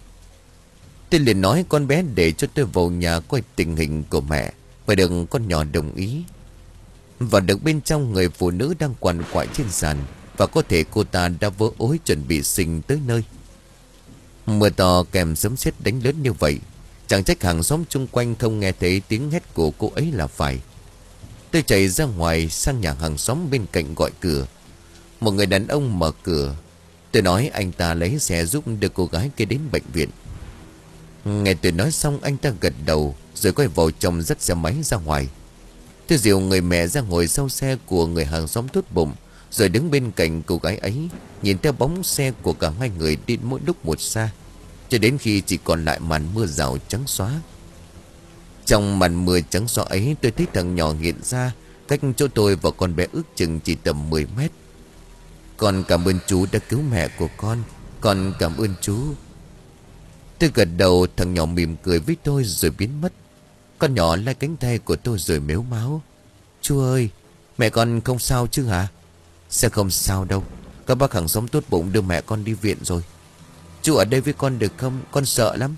Tôi liền nói con bé để cho tôi vào nhà coi tình hình của mẹ, và được con nhỏ đồng ý. Và được bên trong, người phụ nữ đang quằn quại trên sàn, và có thể cô ta đã vỡ ối chuẩn bị sinh tới nơi. Mưa to kèm sấm sét đánh lớn như vậy, chẳng trách hàng xóm chung quanh không nghe thấy tiếng hét của cô ấy là phải. Tôi chạy ra ngoài sang nhà hàng xóm bên cạnh gọi cửa. Một người đàn ông mở cửa. Tôi nói anh ta lấy xe giúp đưa cô gái kia đến bệnh viện. Nghe tôi nói xong, anh ta gật đầu, rồi quay vào trong dắt xe máy ra ngoài. Tôi dìu người mẹ ra ngồi sau xe của người hàng xóm tốt bụng, rồi đứng bên cạnh cô gái ấy, nhìn theo bóng xe của cả hai người đi mỗi lúc một xa, cho đến khi chỉ còn lại màn mưa rào trắng xóa. Trong màn mưa trắng xóa ấy, tôi thấy thằng nhỏ hiện ra cách chỗ tôi và con bé ước chừng chỉ tầm mười mét. "Con cảm ơn chú đã cứu mẹ của con. Con cảm ơn chú." Tôi gật đầu. Thằng nhỏ mỉm cười với tôi rồi biến mất. Con nhỏ lai cánh tay của tôi rồi mếu máo: "Chú ơi, mẹ con không sao chứ hả?" "Sẽ không sao đâu. Các bác hàng xóm tốt bụng đưa mẹ con đi viện rồi. Chú ở đây với con được không? Con sợ lắm."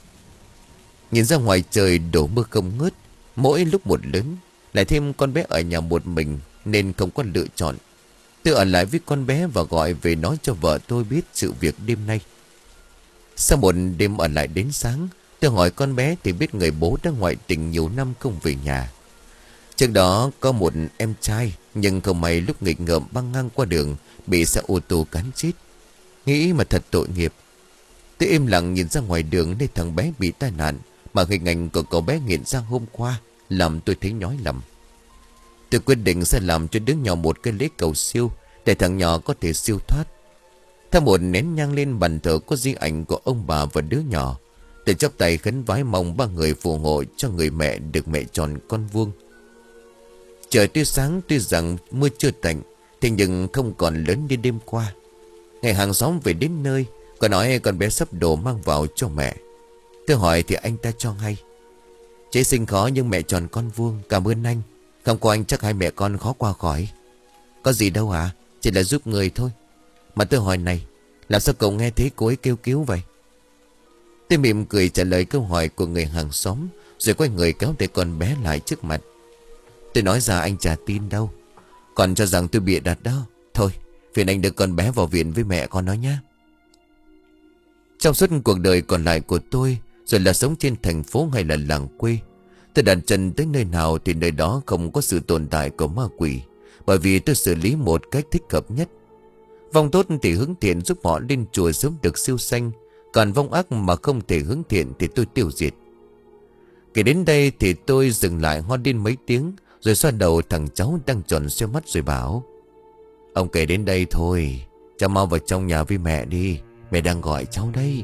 Nhìn ra ngoài trời đổ mưa không ngớt, mỗi lúc một lớn. Lại thêm con bé ở nhà một mình nên không có lựa chọn. Tôi ở lại với con bé và gọi về nói cho vợ tôi biết sự việc đêm nay. Sau một đêm ở lại đến sáng, tôi hỏi con bé thì biết người bố đã ngoại tình nhiều năm không về nhà. Trước đó có một em trai, nhưng không may lúc nghịch ngợm băng ngang qua đường bị xe ô tô cán chết. Nghĩ mà thật tội nghiệp. Tôi im lặng nhìn ra ngoài đường nơi thằng bé bị tai nạn, mà hình ảnh của cậu bé nghiện ra hôm qua làm tôi thấy nhói lòng. Tôi quyết định sẽ làm cho đứa nhỏ một cái lễ cầu siêu, để thằng nhỏ có thể siêu thoát. Theo một nén nhang lên bàn thờ có di ảnh của ông bà và đứa nhỏ, tôi chắp tay khấn vái mong ba người phù hộ cho người mẹ được mẹ tròn con vuông. Trời tươi sáng, tuy rằng mưa chưa tạnh, Thế nhưng không còn lớn như đêm qua. Ngày hàng xóm về đến nơi, còn nói con bé sắp đồ mang vào cho mẹ. Tôi hỏi thì anh ta cho hay: chế sinh khó nhưng mẹ tròn con vuông, cảm ơn anh. Không có anh chắc hai mẹ con khó qua khỏi. Có gì đâu à, chỉ là giúp người thôi. Mà tôi hỏi này, làm sao cậu nghe thấy cô ấy kêu cứu vậy? Tôi mỉm cười trả lời câu hỏi của người hàng xóm, rồi quay người kéo tay con bé lại trước mặt. Tôi nói ra anh chả tin đâu, còn cho rằng tôi bịa đặt đó. Thôi, phiền anh đưa con bé vào viện với mẹ con nó nhé. Trong suốt cuộc đời còn lại của tôi, rồi là sống trên thành phố hay là làng quê, tôi đặt chân tới nơi nào thì nơi đó không có sự tồn tại của ma quỷ, bởi vì tôi xử lý một cách thích hợp nhất. Vong tốt thì hướng thiện giúp họ lên chùa sớm được siêu sanh, còn vong ác mà không thể hướng thiện thì tôi tiêu diệt. Kể đến đây thì tôi dừng lại ho điên mấy tiếng, rồi xoa đầu thằng cháu đang tròn xoe mắt rồi bảo: ông kể đến đây thôi, cháu mau vào trong nhà với mẹ đi, mẹ đang gọi cháu đây.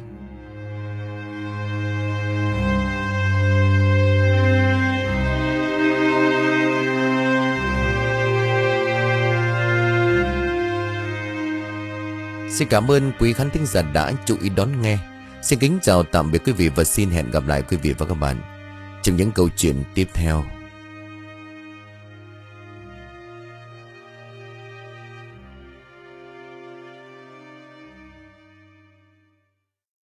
Xin cảm ơn quý khán thính giả đã chú ý đón nghe. Xin kính chào tạm biệt quý vị và xin hẹn gặp lại quý vị và các bạn trong những câu chuyện tiếp theo.